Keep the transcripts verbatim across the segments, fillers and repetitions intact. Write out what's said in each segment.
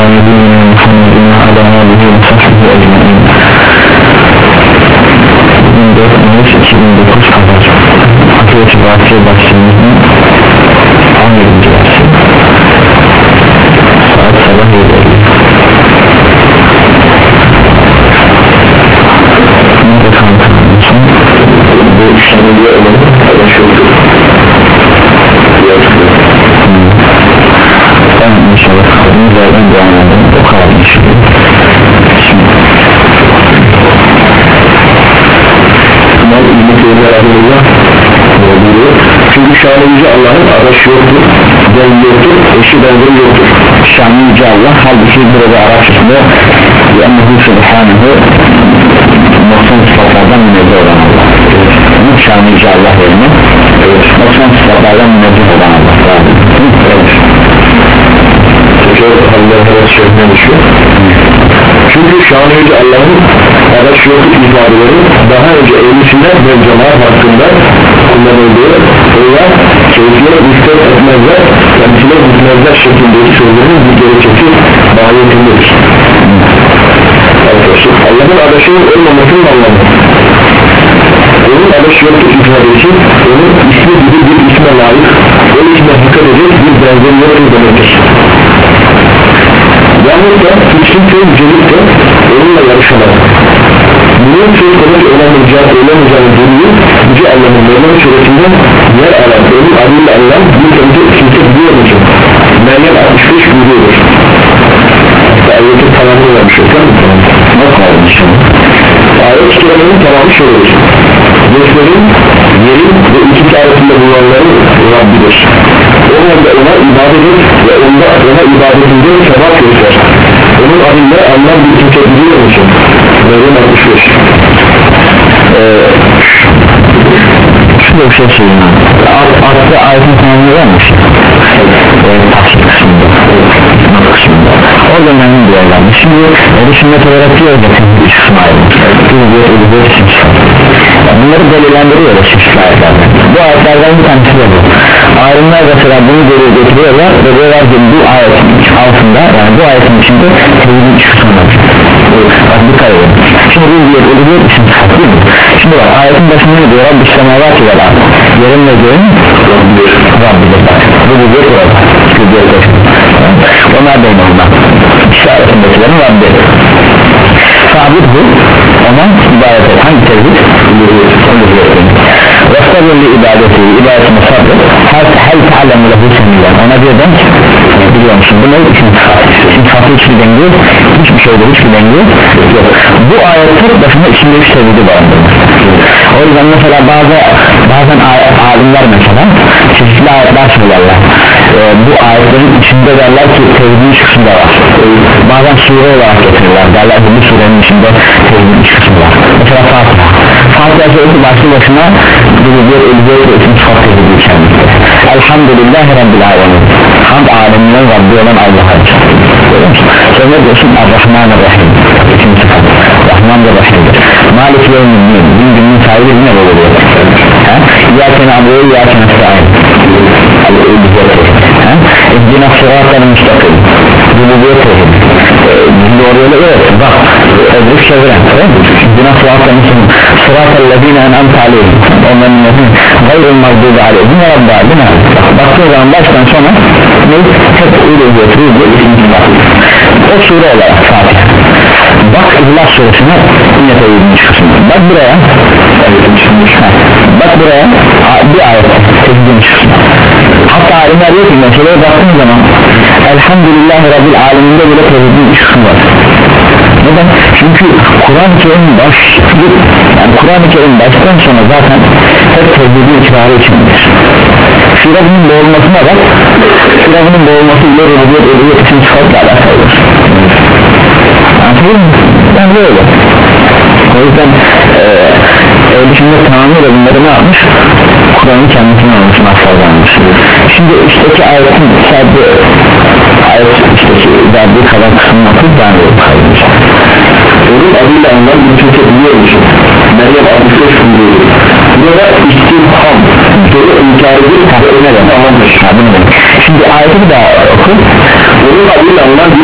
نبينا محمد وعلى آله وصحبه أجمعين. dört Mayıs iki bin dokuz Pazar Hakiyeti Bahçe başlığımızın on yedinci dersi saat sabah yedi elli. Nerede kanıtlanın için bu işlemde olan arkadaşlıktır. Ben inşallah kaldığımız yerden devam edelim. O kadar inşallah. Şimdi İbn-i Teymiye Rahimullah buyuruyor. Çünkü şanı yüce Allah'ın araşı yoktur, delili yoktur, eşi benzeri yoktur. Şanı yüce Allah, halbuki burada Arapçasında Allah'ın Subhanehu noksan sıfatlardan münezzeh olan Allah. Şanı yüce Allah yerine noksan sıfatlardan münezzeh olan Allah. Çünkü şanı yüce Allah'ın araç yoktur ifadeleri daha önce ehlisinden ve cemaat hakkında kullanıldığı veya keyfiyet müstehap etmezler, kendisine gitmezler şeklindeki sözlerin bir gerekçesi bahiyetindedir. Arkadaşlar Allah'ın adaşının olmamasının anlamı, onun adaşı yoktur ifadesi onun ismi gibi bir isme layık, o isme dikkat edecek bir benzeri yoktur demektir. Yalnız da hiçbir şey yücelik de onunla yarışamaz. Bunun söz konusu olamayacağını olamayacağını duruyor. Yüce Allah'ın Meryem suresinde yer alan onun adıyla Allah bir önce kimse biliyor musun? Meryem altmış beş buyuruyor. Ayetin tamamını vermiş o kadar mı? Nasıl almış? Ayet kelimenin tamamı şöyledir. Göklerin, yerin ve ikisi arasında bulunanların Rabbidir. O halde ona ibadet et ve onda ona ibadetinde sevap göster. Onun adıyla Allah bir kimse biliyor musun? Meryem altmış beş. Şurada bir şey söyleyeyim. Altta ayetin tamamını vermiş. Tafsir kısmında. kısmında. Orada memnun diyorlardı. Şimdi öyle sünnet olarak diyor da üç kısma ayrılmış. Bunları delillendiriyor da çeşitli ayetlerden. Bu ayetlerden bir tanesi de bu. Alimler mesela bunu geri getiriyorlar ve diyorlar ki bu ayetin altında, yani bu ayetin içinde tevhidin üç kısmı var. Bak dikkat edin. Şimdi bu bir ölüyor için değil mi? Şimdi bak ayetin başında ne diyor? Rabbi semavat ile var. Yerin ve göğün Rabbidir. Bak bu bir bir orada. Onlar benim ondan. İşaretindekilerin Rabbi. Sabit bu. Ona ibadet et. Hangi tevhid? Vestabirli ibadeti, ibadetine sabır. Hel ta'lemu lehu semiyyen. Ona diyor ben biliyor musun? Bu ne? Üçüncü sıfatı. Üçüncü sıfatı hiçbir denge yok. Hiçbir şeyde hiçbir denge yok. Bu ayet tek başına içinde üç tevhidi barındırır. O yüzden mesela bazı bazen alimler mesela çeşitli ayetler söylerler. Ee, bu ayetlerin içinde derler ki tevhidin üç kısmı da var. Bazen sure olarak getirirler. Derler ki bu surenin içinde tevhidin üç kısmı var. Mesela Fatiha. Fatiha suresi başlı başına bir bir ölüyor ve üçüncü sıfat tevhidi içermekte. Elhamdülillahi Rabbil Alemin. Hamd aleminin Rabbi olan Allah'a için. Görüyor musun? Sonra diyorsun Ar-Rahman-Ar-Rahim. Üçüncü sıfat. Rahman ve Rahim'dir. Malik yevmin din günün sahibi yine böyle oluyor. İyyâken abu'yu İyyâken esta'in. İhdina sıratlarını müstakil. Rububiyet tevhid. Doğru yolu evet. Bak. Tezrik çeviren. İhdina sıratlarını müstakil. Sıratallezine en'amte aleyhim. Onların yönü. Gayrul mağdubi aleyhim. Ya Rabbi aleyhim. Baktığı zaman baştan sona ne? Hep rububiyet. Rububiyet. O sure olarak Fatiha. Bak İhlas suresine yine tevhidin çıkısın. Bak buraya. Bak buraya bir ayet tevhidin çıkısın. Hatta alimler diyor ki meseleye baktığın zaman Elhamdülillahi Rabbil Aleminde bile tevhidin üç kısmı var. Neden? Çünkü Kur'an-ı Kerim baş yani Kur'an-ı Kerim baştan sona zaten hep tevhidin iktidarı içindir. Firavun'un boğulmasına bak, Firavun'un boğulması ile rububiyet ölüyet için sıfatla alakalıdır. Anladın mı? Yani böyle. O yüzden eee şimdi tamamıyla bunları ne yapmış? Kur'an'ın kendisini almış, mahfazlanmış. Şimdi üstteki ayetin sadece ayet üstteki verdiği kadar kısmını atıp ben de kalmış. Onun adıyla anlar bir kimse biliyor musun? Meryem altmış beş buyuruyor. Burada istimham soru inkar edip takvime de tamamdır. Şimdi ayeti bir daha oku. Onun adıyla anlar bir kimse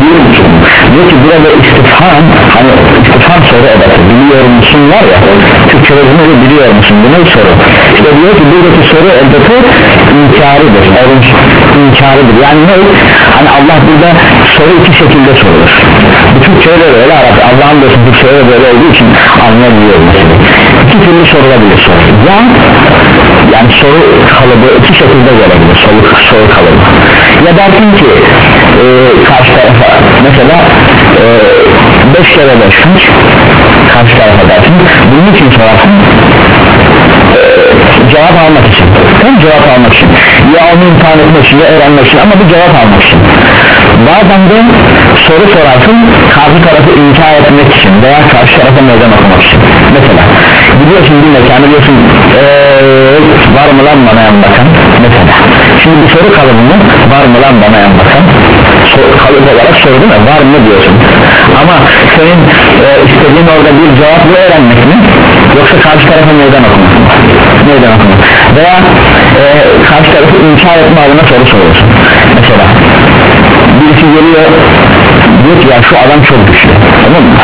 biliyor musun? Diyor ki burada istifham, hani istifham soru edası, biliyor musun var ya, Türkçe'de bunu biliyor musun, bu ne soru? İşte diyor ki buradaki soru edası inkaridir, inkaridir. Yani ne? Hani Allah burada soru iki şekilde sorulur. Bu Türkçe'de böyle, Arap, Allah'ın da Türkçe'de böyle olduğu için anlayabiliyor mesela. İki türlü sorulabilir soru. Ya yani soru kalıbı iki şekilde gelebilir, soru, soru kalıbı. Ya dersin ki e, karşı tarafa mesela e, beş kere beş kaç, karşı tarafa dersin, bunun için sorarsın, e, cevap almak için, hem cevap almak için, ya onu imtihan etmek için, ya öğrenmek için, ama bir cevap almak için. Bazen de soru sorarsın karşı tarafı inkar etmek için veya karşı tarafa meydan okumak için. Mesela gidiyorsun bir mekana, diyorsun ee, var mı lan bana yan bakan, mesela. Şimdi bir soru kalıbını, var mı lan bana yan bakan, kalıp olarak soru değil mi, var mı diyorsun, ama senin e, istediğin orada bir cevaplı öğrenmek mi, yoksa karşı tarafa meydan okumak mı? Meydan okumak veya e, karşı tarafı inkar etme adına soru soruyorsun. Mesela birisi geliyor, diyor ki ya şu adam çok güçlü, tamam mı?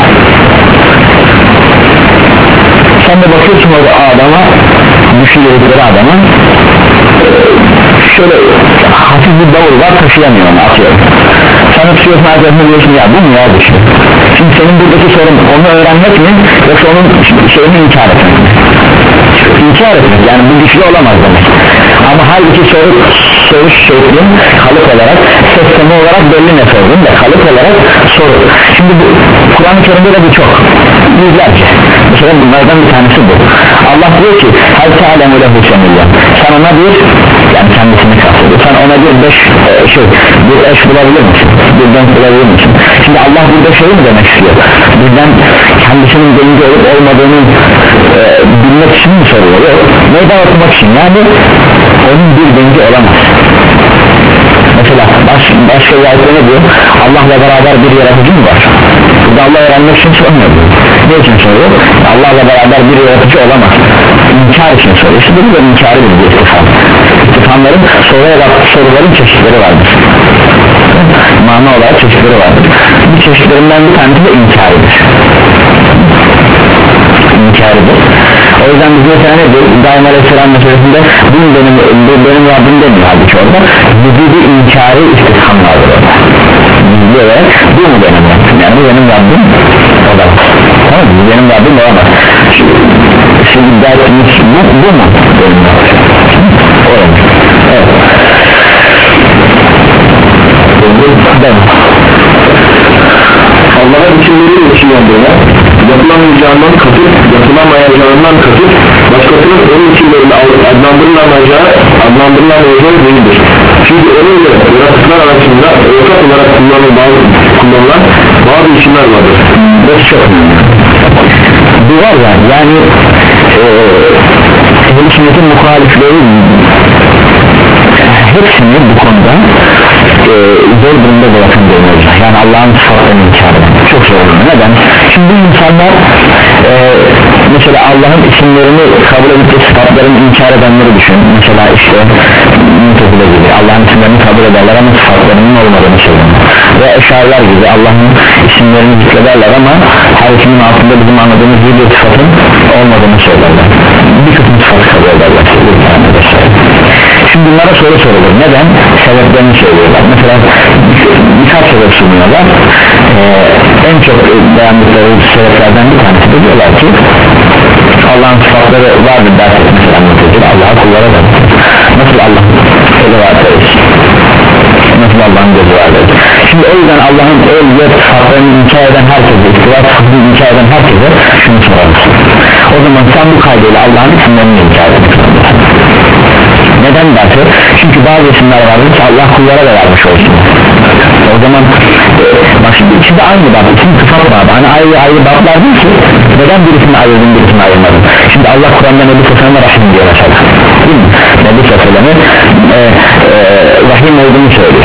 Sen de bakıyorsun orada adama, güçlü dedikleri adama, şöyle hafif bir davul var, taşıyamıyor onu, atıyor. Sen tutuyorsun arkadaşına, diyorsun ya bu mu ya güçlü? Şimdi senin buradaki sorun onu öğrenmek mi, yoksa onun şeyini inkar etmek mi? İnkar etmek, yani bu güçlü olamaz demek. Ama halbuki soru soru şekli kalıp olarak, sistemi olarak belli ne sordun da kalıp olarak soru. Şimdi bu Kur'an-ı Kerim'de de bu çok, yüzlerce. Mesela bunlardan bir tanesi bu. Allah diyor ki hal ta'lemu lehu semiyya, sen ona bir, yani kendisini kastediyor, sen ona bir beş e, şey bir eş bulabilir misin, bir denk bulabilir misin? Şimdi Allah burada şey mi demek istiyor, bizden kendisinin denge olup olmadığını e, bilmek için mi soruyor? Yok, meydan okumak için, yani onun bir denge olamaz. Mesela baş, başka bir ayette ne diyor? Allah'la beraber bir yaratıcı mı var? Burada Allah öğrenmek için sormuyor. Ne için soruyor? Allah'la beraber bir yaratıcı olamaz, İnkar için soruyor. İşte bu da inkarı bir istifham. İstifhamların soruların çeşitleri vardır, mana olarak çeşitleri vardır. Bu çeşitlerinden bir tanesi de inkarıdır. İnkarıdır. O yüzden biz mesela ne diyor? İbrahim Aleyhisselam meselesinde bu benim, bu benim Rabbim demiyor halbuki orada. Vücudu inkarı istifham vardır orada. Diyor ve bu mu benim Rabbim? Yani bu benim Rabbim olamaz. Tamam mı? Bu benim Rabbim olamaz. Şimdi dersiniz bu, bu mu benim Rabbim? Olamaz. Evet. Ben Allah'a biçimleri geçiyorlar, yapılamayacağından katıp yapılamayacağından katıp başkasının onun biçimlerini adlandırılamayacağı adlandırılamayacağı değildir. Çünkü onun ile yaratıklar arasında ortak olarak kullanılan bazı, kullanılan bazı biçimler vardır. Bu çok bu var ya, yani ehl-i sünnetin muhalifleri hepsini bu konuda e, zor durumda bırakın diyoruz. Yani Allah'ın sıfatlarını inkar eden çok zor. Neden? Şimdi bu insanlar e, mesela Allah'ın isimlerini kabul edip de sıfatlarını inkar edenleri düşün. Mesela işte Mu'tezile gibi Allah'ın isimlerini kabul ederler ama sıfatlarının olmadığını söylerler. Ve Eşariler gibi Allah'ın isimlerini zikrederler ama her ismin altında bizim anladığımız bir sıfatın olmadığını söylerler. Bir kısım sıfatı kabul ederler. Şimdi bunlara soru sorulur. Neden? Sebeplerini söylüyorlar. Mesela birkaç sebep sunuyorlar. Ee, en çok beğendikleri sebeplerden bir tanesi de diyorlar ki Allah'ın sıfatları vardır derse mesela Mu'tezile Allah'a kullara da. Nasıl Allah eli vardır? Nasıl Allah'ın gözü vardır? Şimdi o yüzden Allah'ın el ve sıfatlarını inkar eden herkese, istiva sıfatını inkar eden herkese şunu sorarız. O zaman sen bu kaydıyla Allah'ın isimlerini inkar ediyorsun. Neden derse? Çünkü bazı isimler vardır ki Allah kullara da vermiş olsun. O zaman bak şimdi içinde aynı bab, isim sıfat babı, hani ayrı ayrı bablar değil ki, neden birisini ayırdın birisini ayırmadın? Şimdi Allah Kur'an'da Nebi Sesselam'a Rahim diyor mesela, değil mi? Nebi Sesselam'a e, e, Rahim olduğunu söylüyor,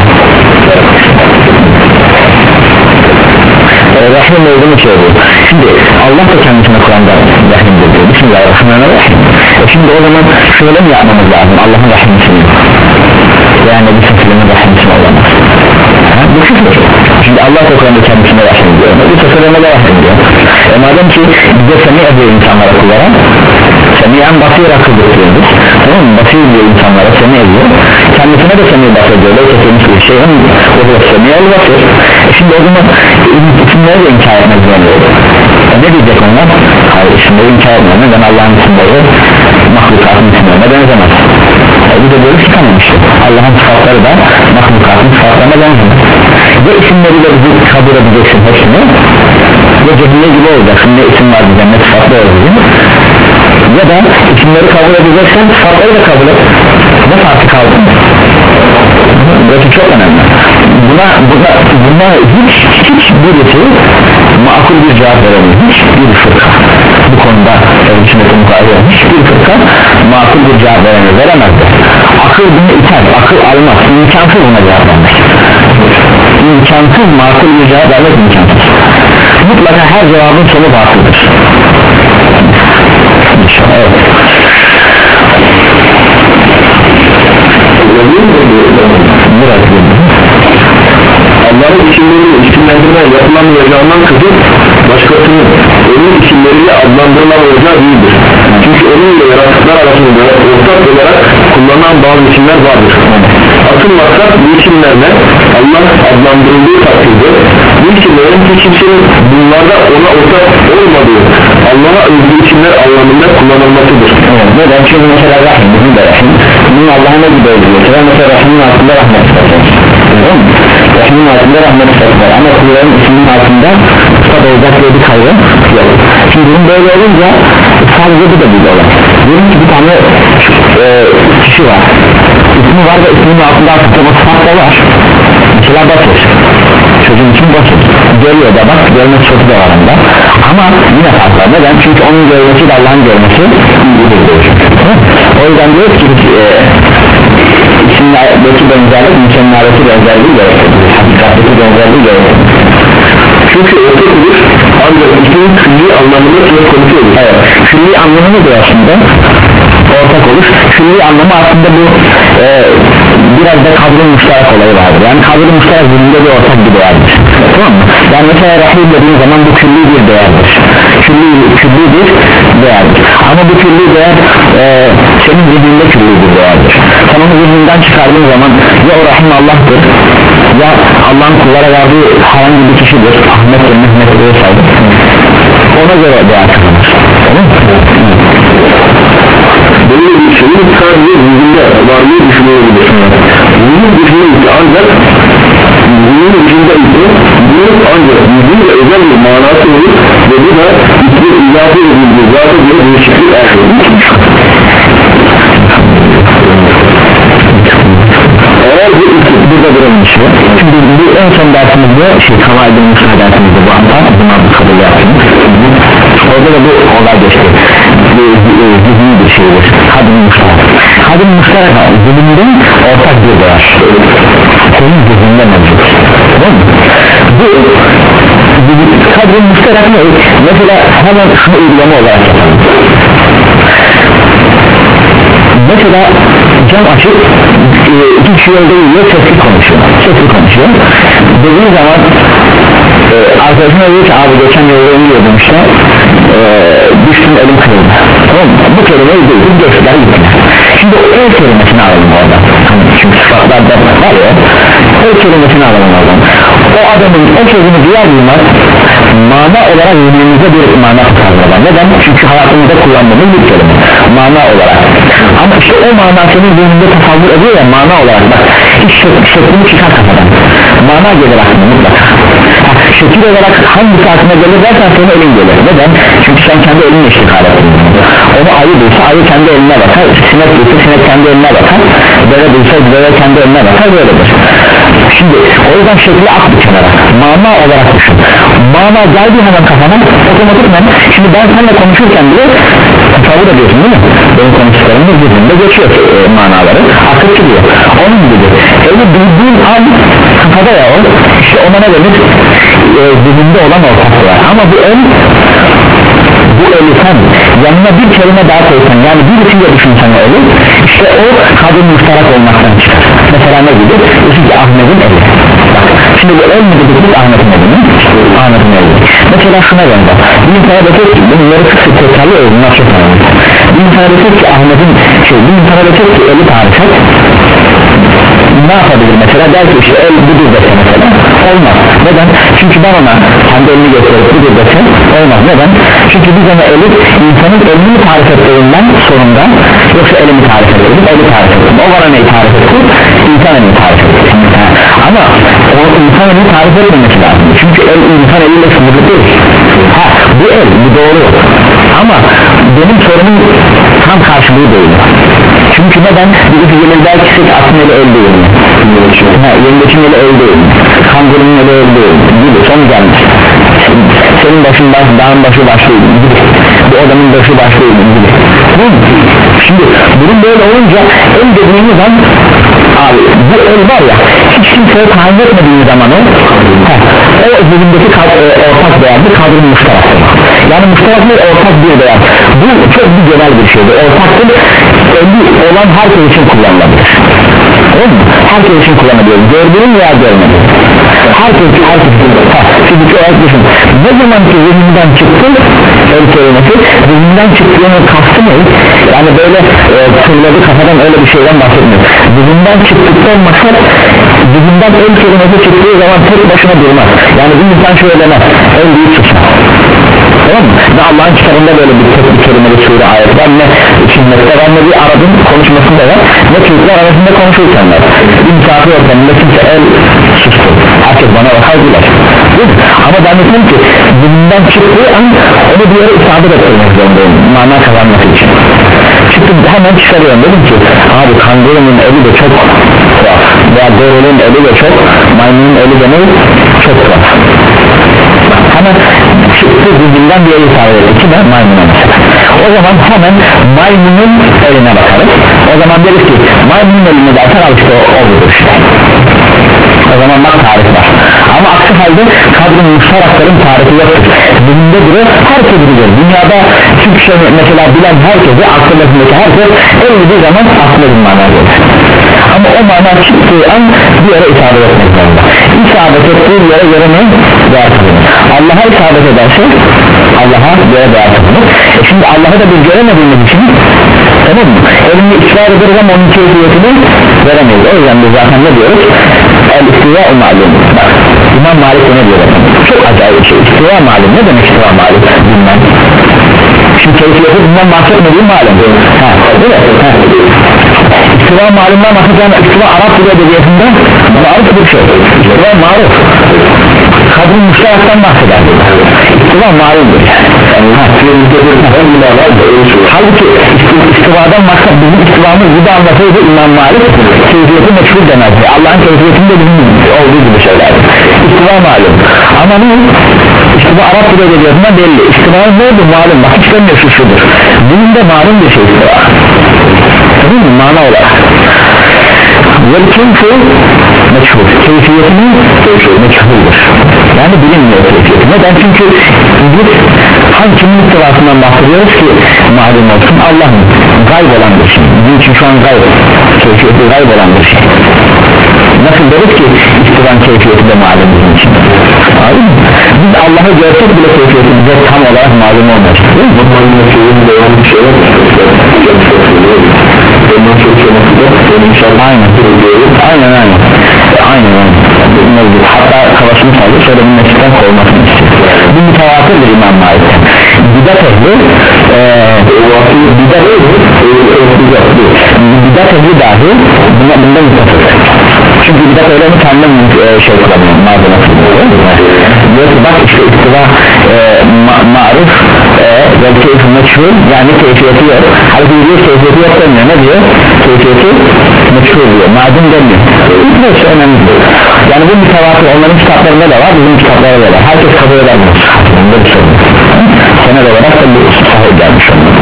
e, Rahim olduğunu söylüyor. Şimdi Allah da kendisine Kur'an'da Rahim diyor, Bismillahirrahmanirrahim. E şimdi o zaman şöyle mi yapmamız lazım? Allah'ın Rahim'sini yani Nebi Sesselam'ın Rahim'sini olamaz. Ha, bu küfür, Şimdi Allah da Kur'an'da kendisine rahim diyor, bu tasarımda da rahim diyor. E madem ki bize semi ediyor insanlara, kullara semiyen basir akıldır diyoruz, tamam mı? Basir diyor insanlara, semi ediyor, kendisine de semi basir diyor, öyle kesilmiş bir şey, o da semi el basir. E şimdi o zaman isimleri de inkar etmek zorunda. E ne diyecek onlar? Hayır, isimleri inkar etmiyor, neden Allah'ın isimleri mahlukatın isimlerine benzemez? E bir de böyle çıkamamıştır. Allah'ın sıfatları da mahlukatın sıfatlarına benzemez. Ve isimleriyle bizi kabul edeceksin hepsini, ve cehille gibi olacaksın, ne isim var bize, ne sıfatlı olacak, ya da isimleri kabul edeceksen sıfatları da kabul et, ne farkı kaldı? Burası çok önemli. Buna, buna, buna hiç, hiç birisi makul bir cevap veremiyor, hiç bir fırka bu konuda, hiçbir fırka makul bir cevap veremiyor, veremezdir. Akıl bunu iter, akıl almaz, imkansız buna cevap vermek, imkansız, makul bir cevap vermek imkansız. Mutlaka her cevabın sonu batıldır. Evet. Biraz Allah'ın isimlerini isimlendirme yapılamayacağından kızıp başkasının onun isimleriyle adlandırılamayacağı değildir. Çünkü onunla yaratıklar arasında ortak olarak kullanılan bazı isimler vardır. Asıl maksat bu isimlerle Allah adlandırıldığı takdirde bu isimlerin hiç kimsenin bunlarda ona ortak olmadığı Allah'a özgü isimler anlamında kullanılmasıdır. Evet, neden? Çünkü mesela Rahim, bizim de Rahim, bunun Allah'a ne gibi öldürüyor? Mesela Rahim'in altında rahmet isterler, Rahim'in altında rahmet isterler, ama kulların isminin altında sıfat olacak diye bir kaygı yok. Şimdi bunun böyle olunca sadece bu da bir olay. Diyelim ki bir tane e, kişi var, ismi var ve isminin altında sıfat da var, mesela basır, çocuğun için basır, görüyor da bak, görme sıfatı da var onda, ama yine farklı. Neden? Çünkü onun görmesi de Allah'ın görmesi o yüzden diyor ki e, isimlerdeki benzerlik mükemmeldeki benzerliği gerektirir, hakikatteki benzerliği gerektirir. Çünkü ortak olur ancak ismin külli anlamında söz konusu olur. Evet, külli anlamı nedir aslında? Ortak olur. Külli anlamı aslında bu e, biraz da kadri müşterek olayı vardır. Yani kadri müşterek birinde bir ortak bir değerdir, tamam mı? Yani mesela Rahim dediğin zaman bu külli bir değerdir, külli, külli bir değerdir, ama bu külli değer e, senin zihninde külli bir değerdir. Sen onu zihninden çıkardığın zaman ya o Rahim Allah'tır, ya Allah'ın kullara verdiği herhangi bir kişidir, Ahmet'tir, Mehmet'tir vesaire, ona göre değer kazanır. Böyle bir şeyin sadece zihninde varlığı düşünülebilir. Bunun dışında ise ancak bunun dışında ise bunun ancak yüzün ve özel bir manası olur ve bu da ismi izafe edildiği zaten bir değişiklik artırır. Eğer bu isim burada durulmuş ya. Şimdi bu en son dersimizde şey kavaydın Musa dersimizde bu anda buna bu kabul yaptınız. Orada da bu olay geçti. Zihni bir şeydir. Hadim Musa. Hadim Musa zihninde ortak bir değer. Senin zihninde mevcut. Tamam mı? Bu kadrin müşterek ne? Mesela hemen şunu uygulama olarak yapalım. Mesela cam açık iki kişi yolda yürüyor, sesli konuşuyor, sesli konuşuyor dediğin zaman e, arkadaşına diyor ki abi geçen yolda yürüyordum işte e, düştüm, elim kırıldı, tamam mı? Bu kelimeyi duydum, geçtiler gittiler. Şimdi o el kelimesini alalım orada, çünkü sıfatlar da var ya, el kelimesini alalım oradan. O adamın o sözünü duyar duymaz mana olarak zihnimizde bir mana tutarlar. Neden? Çünkü hayatımızda kullandığımız bir kelime mana olarak, ama işte o mana senin zihninde tasavvur ediyor ya mana olarak. Bak hiç şeklini çıkar kafadan, mana gelir aklına mutlaka. Ha, şekil olarak hangisi aklına gelir dersen senin elin gelir. Neden? Çünkü sen kendi elinle iştikal ettin. Onu ayı duysa ayı kendi eline bakar, sinek duysa sinek kendi eline bakar, deve duysa deve kendi eline bakar, böyledir. Şimdi o yüzden şekli at bir kenara, mana olarak düşün. Mana geldi hemen kafana otomatikman. Şimdi ben seninle konuşurken bile tasavvur ediyorsun değil mi? Benim konuştuklarımda zihnimde geçiyor e, manaları, akıl çıkıyor. Onun gibi eli duyduğun an kafada ya o, işte ona ne denir? E, zihninde olan ortaklığa. Ama bu el bu eli sen yanına bir kelime daha koysan, yani birisiyle düşünsen o eli, işte o kadın müşterak olmaktan çıkar. Mesela ne gibi? Diyorsun ki Ahmet'in eli. Şimdi bu el mi dedik biz Ahmet'in eli mi? Ahmet'in eli. Mesela şuna benzer. Bir insana desek ki bunları sık sık tekrarlıyoruz, bunlar çok önemli. Bir insana desek ki Ahmet'in şey, bir insana desek ki eli tarif et, ne yapabilir mesela? Der ki işte el budur dese mesela, olmaz. Neden? Çünkü ben ona kendi elini gösterip budur dese olmaz. Neden? Çünkü biz ona eli, insanın elini tarif ettiğinden sorunda, yoksa elimi tarif edelim, eli tarif edelim. O bana neyi tarif etti? İnsan elini tarif etti. Ama o insan elini tarif etmemesi lazım. Çünkü el insan eliyle sınırlı değil. Ha, bu el, bu doğru. Ama benim sorumun tam karşılığı değil. Çünkü neden? Birisi gelir belki siz aslında eli el değil. Ha, yengeçin eli el değil. Kangurunun eli el değil. Gibi son gelmiş. Senin başın baş, dağın başı başlıyor gibi. Bu adamın başı başlıyor gibi. Şimdi bunun böyle olunca el dediğimiz an abi bu el var ya, hiç kimseye tayin etmediğimiz zaman o heh, o zihnindeki ortak değerli kadrın müşteraktır. Yani müşteraklı ortak bir değer. Bu çok bir genel bir şeydir. Ortaktır, eli olan herkes için kullanılabilir. Değil mi? Herkes için kullanılabilir. Gördüğün veya görmediğin. Herkes, herkes için. Şimdi olarak düşün. Ne zaman ki zihninden çıktı el kelimesi, zihninden çıktığının kastı ne? Yani böyle e, fırladı kafadan, öyle bir şeyden bahsetmiyor. Zihninden çıktıktan maksat, zihninden el kelimesi çıktığı zaman tek başına durmaz. Yani bir insan şöyle demez, el büyük susar. Tamam mı? Ne Allah'ın kitabında böyle bir tek bir kelimeli sure ayet var, ne sünnette var, ne bir Arap'ın konuşmasında var, ne Türkler arasında konuşurken var. İmkâfı ortamında kimse el sustu, herkes bana bakar güler. Ama ben dedim ki zihninden çıktığı an onu bir yere isabet etmek zorundayım, mana kazanması için. Çıktım, hemen çıkarıyorum, dedim ki abi kangurunun eli de çok tuhaf, veya gorulun eli de çok, maymunun eli de ne? Çok tuhaf. Hemen çıktı, zihninden bir yere isabet etti ki ben maymuna mesela. O zaman hemen maymunun eline bakarız. O zaman deriz ki maymunun eline dersen al işte o, o budur işte. O zaman bak tarif var. Ama aksi halde kadrın müşterakların tarifi yoktur. Zihninde duruyor, herkes bilir. Dünyada Türkçe mesela bilen herkese, aklındaki herkes el dediği zaman aklına bir mana gelir. Ama o mana çıktığı an bir yere isabet etmek zorunda. İsabet ettiği yere göre ne? Değer kazanır. Allah'a isabet ederse Allah'a göre değer kazanır. E şimdi Allah'ı da biz göremediğimiz için, tamam mı? Elini ısrar ederiz ama onun keyfiyetini veremeyiz. O yüzden biz zaten ne diyoruz? El-istiva malum. Bak İmam Malik ne diyor? Çok acayip bir şey. İstiva malum. Ne demek istiva malum? Bilmem. Şimdi keyfiyeti bundan bahsetmediğim malum. Ha, değil mi? Ha. İstiva malumdan bahseden istiva Arap dili edebiyatında maruf bir şey. İstiva maruf. Kadın müşteraktan bahseder. İstiva malumdur. Halbuki istivadan maksat bizim istivamız gibi anlatıyordu İmam Malik, keyfiyeti meşhur demezdi. Allah'ın keyfiyetinde bizim olduğu gibi şeyler. İstiva malum. Ama ne? İstiva Arap dili edebiyatında belli. İstivanın ne oldu malum? Bak hiç demiyor şu şudur. Bunun da malum bir şey istiva. Değil mi? Mana olarak. Vel keyfi meçhul. Keyfiyetini meçhuldur. Yani bilinmiyor keyfiyeti. Neden? Çünkü biz hangi kimin istivasından bahsediyoruz ki malum olsun? Allah'ın gayb olan bir şey. Bizim için şu an gayb, keyfiyeti gayb olan bir şey. Nasıl deriz ki istivan keyfiyeti de malum bizim için? Biz Allah'ı görsek bile keyfiyeti bize tam olarak malum olmaz. Değil mi? Bu malum şeyin devam bir şey var. Aynen. Aynen aynen. Aynen aynen. Hatta kafasını saldı, şöyle bir meşitten kovmasını istiyor. Bu mütevatırdır İmam Malik'ten. Bidat ehli bidat ehli bidat ehli dahi bundan mütevatır. Çünkü bidat ehli kendim şey kullanıyor, malzeme kullanıyor. Diyor ki bak işte istiva ma maruf ve keyfi meçhul, yani keyfiyeti yok. Halbuki diyor keyfiyeti yok demiyor, ne diyor? Keyfiyeti meçhul diyor, madem demiyor. Bu şey önemli. Yani bu mütevatır onların kitaplarında da var, bizim kitaplarda da var. Herkes kabul eder bunu. Bunda bir sorun. Senel olarak da bu sahip gelmiş onlara.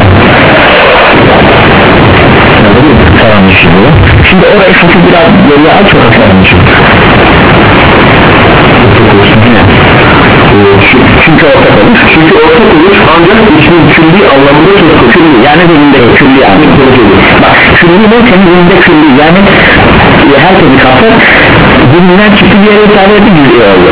Tamam şimdi. Şimdi orayı fakir biraz geriye aç o kaçarmış. Çünkü ortak olur. Çünkü ortak olur ancak ismin külli anlamında söz konusu. Külli yani dilinde külli yani. Bak külli ne senin dilinde külli yani herkesi kapsar, dilinden çıktı bir yere ifade etti cüz'i oldu.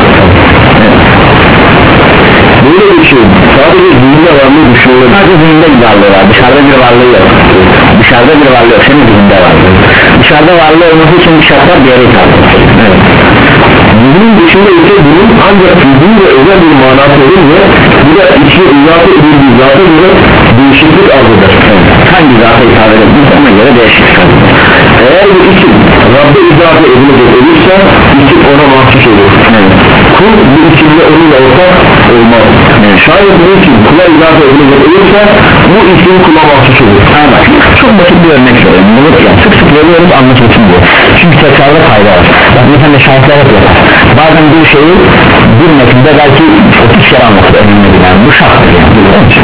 Böyle bir şey sadece zihinde varlığı düşünüyor. Sadece zihinde bir varlığı var, dışarıda bir varlığı yok. Dışarıda bir varlığı yok, senin zihinde varlığı. Dışarıda varlığı olması için bir şartlar bir yere ifade etti. Evet. Bunun dışında ise bunun ancak fiziği ve özel bir manası olunca bu da içi izafe edildiği zata göre değişiklik arz eder. Evet. Hangi zata ifade edildiği ona göre değişiklik arz eder. Eğer bu isim Rabbe izafe edilecek olursa isim ona mahsus olur. Evet. Kul bu isimle onunla ortak olmaz. Evet. Şayet bu isim kula izafe edilecek olursa bu isim kula mahsus olur. Ama çok basit bir örnek söyleyeyim. Bunu yani sık sık veriyoruz anlatılsın diye. Çünkü tekrarda fayda var. Bak mesela şahitler hep yapar. Bazen bir şeyi bir metinde belki otuz kere anlatır önüne bilen. Bu şarttır yani.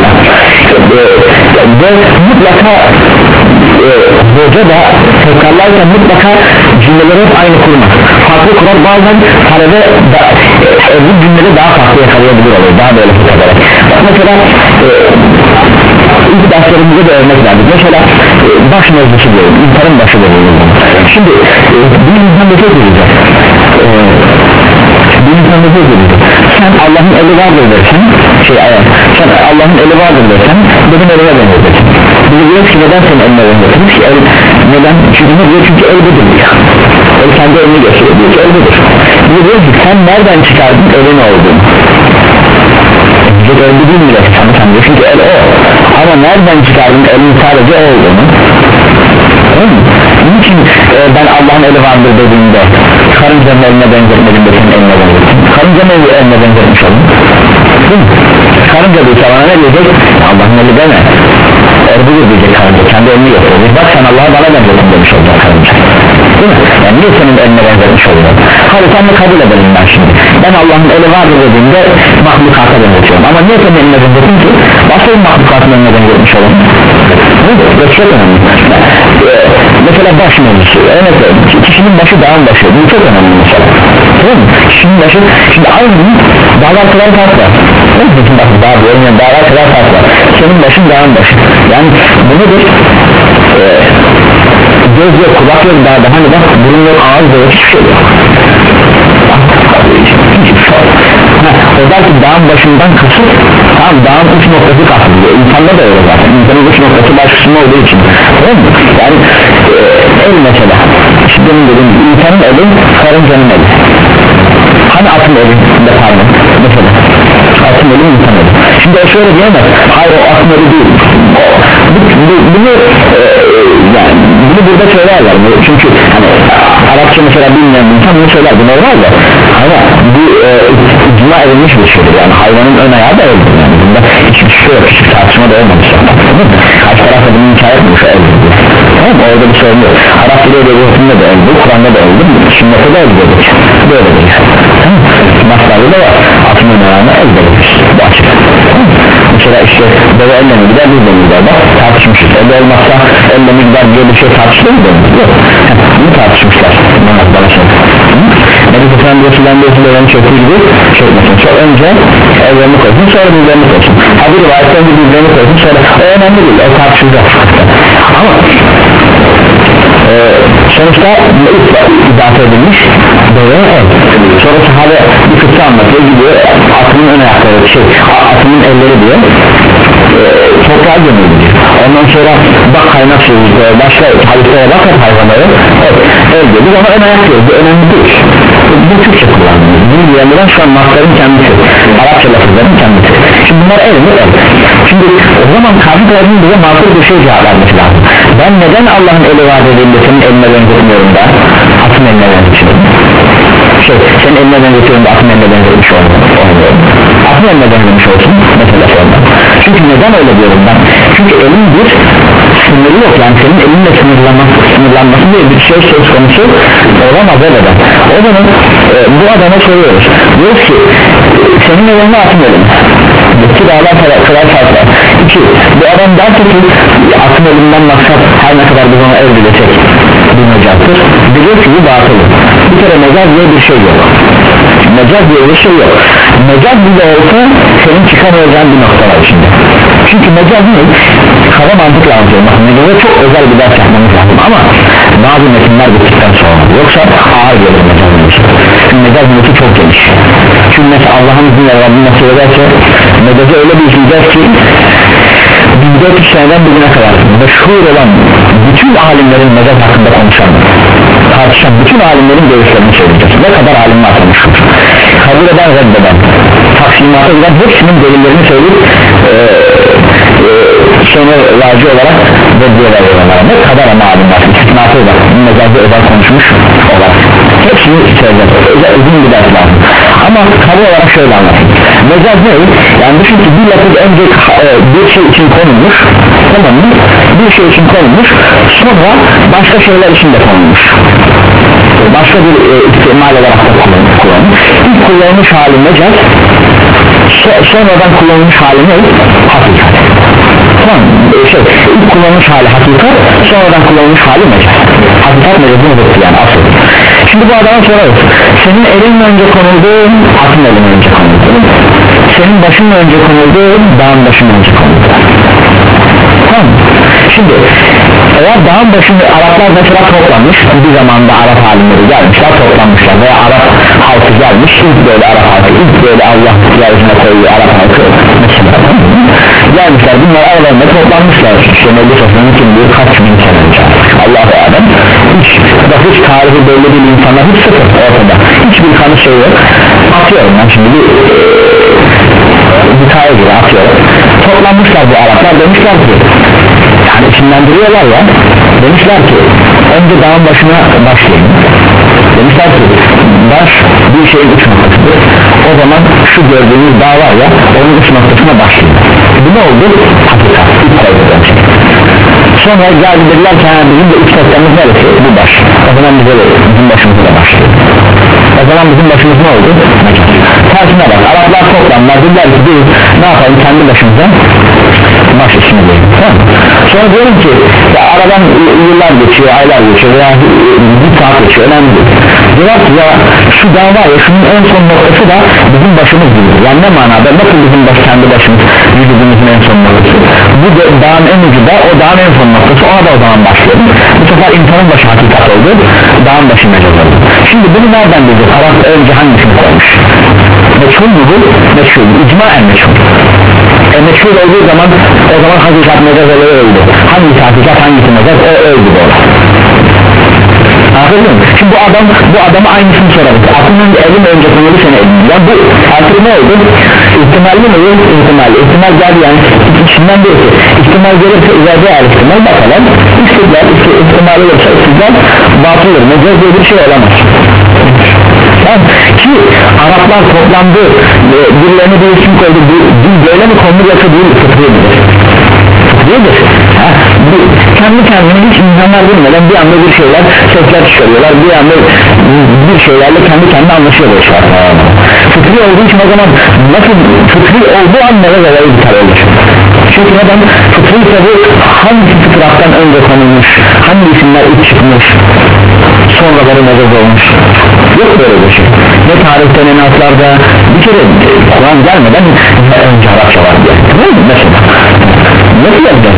Ve mutlaka e, hoca da tekrarlarken mutlaka cümleleri hep aynı kurmaz. Farklı kurar, bazen talebe da, e, bu cümlede daha farklı yakalayabilir olur. Daha böyle fıkhalara. Bak mesela e, ilk derslerimizde de örnek verdik. Mesela e, baş mevzusu diyorum. İnsanın başı da diyorum. Şimdi e, bir insan da çok edecek. E, bir insan da çok edecek. Sen Allah'ın eli vardır dersen şey ayar. Sen Allah'ın eli vardır dersen benim elime benzetirsin. Biz diyoruz ki neden senin eline benzetirsin ki el neden? Çünkü ne diyor? Çünkü el budur ya. El kendi elini gösteriyor. Diyor ki el budur. Biz diyoruz ki sen nereden çıkardın elin olduğunu? Çok öldü değil mi sana sen diyor çünkü el o. Ama nereden çıkardın elin sadece o olduğunu? Bunun için e, ben Allah'ın eli vardır dediğimde karıncanın eline benzetmedim de senin eline benzettim. Karıncanın eline benzetmiş oldum. Karınca duysa bana ne diyecek? Allah'ın eli deme. Erbudur diyecek karınca, kendi elini gösterecek. Bak sen Allah'a bana benzettin demiş olacak karınca. Değil mi? Yani niye senin eline benzetmiş oluyor? Hadi sen de kabul edelim ben şimdi. Ben Allah'ın eli vardır dediğimde mahlukata benzetiyorum. Ama niye senin eline benzettin ki? Başka bir mahlukatın eline benzetmiş olalım. Bu çok önemli. Ee, mesela baş mevzusu. Evet, kişinin başı dağın başı. Bu çok önemli mesela. Değil mi? Kişinin başı, şimdi aynı dağlar kadar fark var. Bütün bakın dağ diyorum yani dağlar kadar fark var. Senin başın dağın başı. Yani bu nedir? Ee, göz yok, kulak yok dağda. Hani bak burun yok, ağız da yok, hiçbir şey yok. O da ki dağın başından kasıt tamam dağın uç noktası kastediyor. İnsanda da öyle zaten. İnsanın uç noktası baş kısmı olduğu için. Değil mi? Yani e, el mesela. İşte benim dediğim insanın eli, karıncanın eli. Hani atın eli de pardon. Mesela atın eli insan eli. Şimdi o şöyle diyemez. Hayır o atın eli değil. O, bu, bu, bunu e, yani bunu burada söylerler. Çünkü hani Arapça mesela bilmeyen bir insan bunu söyler. Bu normal de. Ama bu e, icma edilmiş bir şeydir. Yani hayvanın ön ayağı da eldir. Yani bunda hiçbir şey yok. Hiçbir tartışma da olmamış. Karşı tarafta bunu hikaye etmiş eldir. Tamam mı? Orada bir sorun yok. Arap dili edebiyatında da eldir. Kur'an'da da eldir. Sünnette de eldir. Böyledir yani. Tamam mı? Maslarda da var. Atın ön ayağına eldir. Bu açık. Mesela işte deve elle mi gider biz de mi gider bak tartışmışız elle olmazsa elle mi gider diye bir şey tartışılır mı? Yok bunu tartışmışlar bana bana şey Nebi Kısan diyorsun ben diyorsun devenin çöktüğü gibi çökmesin sonra önce ellerini koysun sonra dizlerini koysun ha bir rivayetten bir dizlerini koysun sonra o önemli değil o tartışılacak ama e, sonuçta izafe edilmiş deve el sonra sahabe bir kısa anlatıyor gidiyor atının ön ayakları şey atının elleri diyor e, toprağa gömüldü diyor ondan sonra bak kaynak suyu başka hadislere bak hep hayvanları evet, el diyor ama ön ayak diyor bu önemli değil bu Türkçe kullanılıyor bunu diyenlerden şu an masların kendisi Arapça lafızların kendisi şimdi bunlar el mi el şimdi o zaman karşı tarafın bize makul bir şey cevap vermesi lazım ben neden Allah'ın eli var dediğinde senin eline benzetmiyorum da atın eline benzetiyorum şey senin eline benzetiyorum da atın eline benzetmiş olmuyor atın eline benzetmiş olsun mesela sonra çünkü neden öyle diyorum ben çünkü elin bir sınırı yok yani senin elinle sınırlanması, sınırlanması diye bir şey söz konusu olamaz öyle de o zaman e, bu adama soruyoruz diyoruz ki senin elinle atın elin iki dağlar kadar fark var iki bu adam derse ki atın elinden maksat her ne kadar biz ona el dilesek bir mecattır diyor ki bu batıl bir kere mecaz diye bir şey yok Mecaz diye bir şey yok. Mecaz bile olsa senin çıkamayacağın bir nokta var içinde. Çünkü mecaz ne? Kaba mantıkla anlatıyor. Mecaza çok özel bir ders yapmamız lazım ama bazı metinler bittikten sonra yoksa ağır gelir mecaz metin. Çünkü mecaz metin çok geniş. Çünkü mesela Allah'ın izniyle Rabbim nasıl ederse mecazı öyle bir işleyeceğiz ki bin dört yüz seneden bugüne kadar meşhur olan bütün alimlerin mecaz hakkında konuşan, tartışan bütün alimlerin görüşlerini söyleyeceğiz. Ne kadar alim varsa meşhur, kabul eden, reddeden, taksimata giden hepsinin delillerini söyleyip e, e, sonra raci olarak reddiyorlar onlara. Ne kadar ama alim var, istisnatı var, mecazda özel konuşmuş olarak hepsini söyleyeceğiz. Özel uzun bir ders lazım ama kabul olarak şöyle anlatayım. Mecaz ne? Yani düşün ki bir lafız önce e, bir şey için konulmuş, tamam mı? Bir şey için konulmuş, sonra başka şeyler için de konulmuş, başka bir e, ihtimal olarak da kullanılmış. İlk kullanılmış hali mecaz, so sonradan kullanılmış hali ne? Hakikat. Tamam, şey, ilk kullanılmış hali hakikat, sonradan kullanılmış hali mecaz. Hakikat mecazın özetli yani asıl. Şimdi bu adama sorarız, senin elin önce konuldu, atın elin önce konuldu, senin başın önce konuldu, dağın başın önce konuldu. Tamam. Şimdi eğer dağın başında Araplar mesela toplanmış, bir zamanda Arap alimleri gelmişler, toplanmışlar veya Arap halkı gelmiş, ilk böyle Arap halkı, ilk böyle Allah yeryüzüne koyduğu Arap halkı mesela gelmişler, bunlar aralarında toplanmışlar. İşte Nebi Sofyan'ın kimliği kaç bin sene önce Allah-u Alem, hiç hiç tarihi belli değil, insanlar hiç sıfır ortada, hiçbir kanı şey yok. Atıyorum ben şimdi bir hikaye gibi atıyorum, toplanmışlar bu Araplar, demişler ki yani içinlendiriyorlar ya, demişler ki önce dağın başına başlayın, demişler ki baş bir şeyin uç noktasıdır, o zaman şu gördüğünüz dağ var ya, onun uç noktasına başlayın. Bu ne oldu? Hakikat, ilk koydukları şey. Sonra geldi dediler ki bizim de uç noktamız neresi? Bu baş. O zaman bize de bizim başımıza başlıyor. O zaman bizim başımız ne oldu? Tersine bak, Araplar toplanlar, dediler ki biz ne yapalım kendi başımıza baş işine diyelim, tamam. Sonra diyorum ki ya aradan yıllar geçiyor, aylar geçiyor veya bir saat geçiyor, önemli değil. Diyorlar ki ya şu dağ var ya, şunun en son noktası da bizim başımız gibi. Yani ne manada, nasıl bizim baş, kendi başımız vücudumuzun en son noktası, bu dağın en ucu da o dağın en son noktası, ona da o zaman başlayalım. Bu sefer insanın başı hakikat oldu, dağın başı mecaz oldu. Şimdi bunu nereden bileceğiz? Arap önce hangisini koymuş? Meçhul mu bu? Meçhul, icmaen meçhul. E meçhul olduğu zaman o zaman hakikat mecaz oluyor, öldü. Hangisi hakikat, hangisi mecaz, o öldü bu olay. Anladın mı? Şimdi bu adam, bu adama aynısını sorarız. Aklının elin önce konulu seni elin. Yani bu artık ne oldu? İhtimalli mi? İhtimalli. İhtimal geldi yani içinden diyor ki ihtimal gelirse ileride eğer ihtimal bakalım. İstidlal, ihtimal olursa istidlal batılır. Mecaz diye bir şey olamaz. Yani ki Araplar toplandı, birilerine bir isim koydu, dil böyle mi konulu yoksa değil, fıtrıdır. Fıtrıdır. Kendi kendine hiç insanlar bilmeden bir anda bir şeyler sesler çıkarıyorlar, bir anda bir şeylerle kendi kendine anlaşıyor bu işler. Fıtri olduğu için o zaman nasıl fıtri olduğu an nere veya iptal olur? Çünkü neden? Fıtri tabi hangi fıtrattan önce konulmuş, hangi isimler ilk çıkmış, sonraları mecaz olmuş, yok böyle bir şey. Ne tarihte ne naslarda bir kere Kur'an gelmeden önce Arapça var diye, değil mi mesela? Nasıl yapacağız?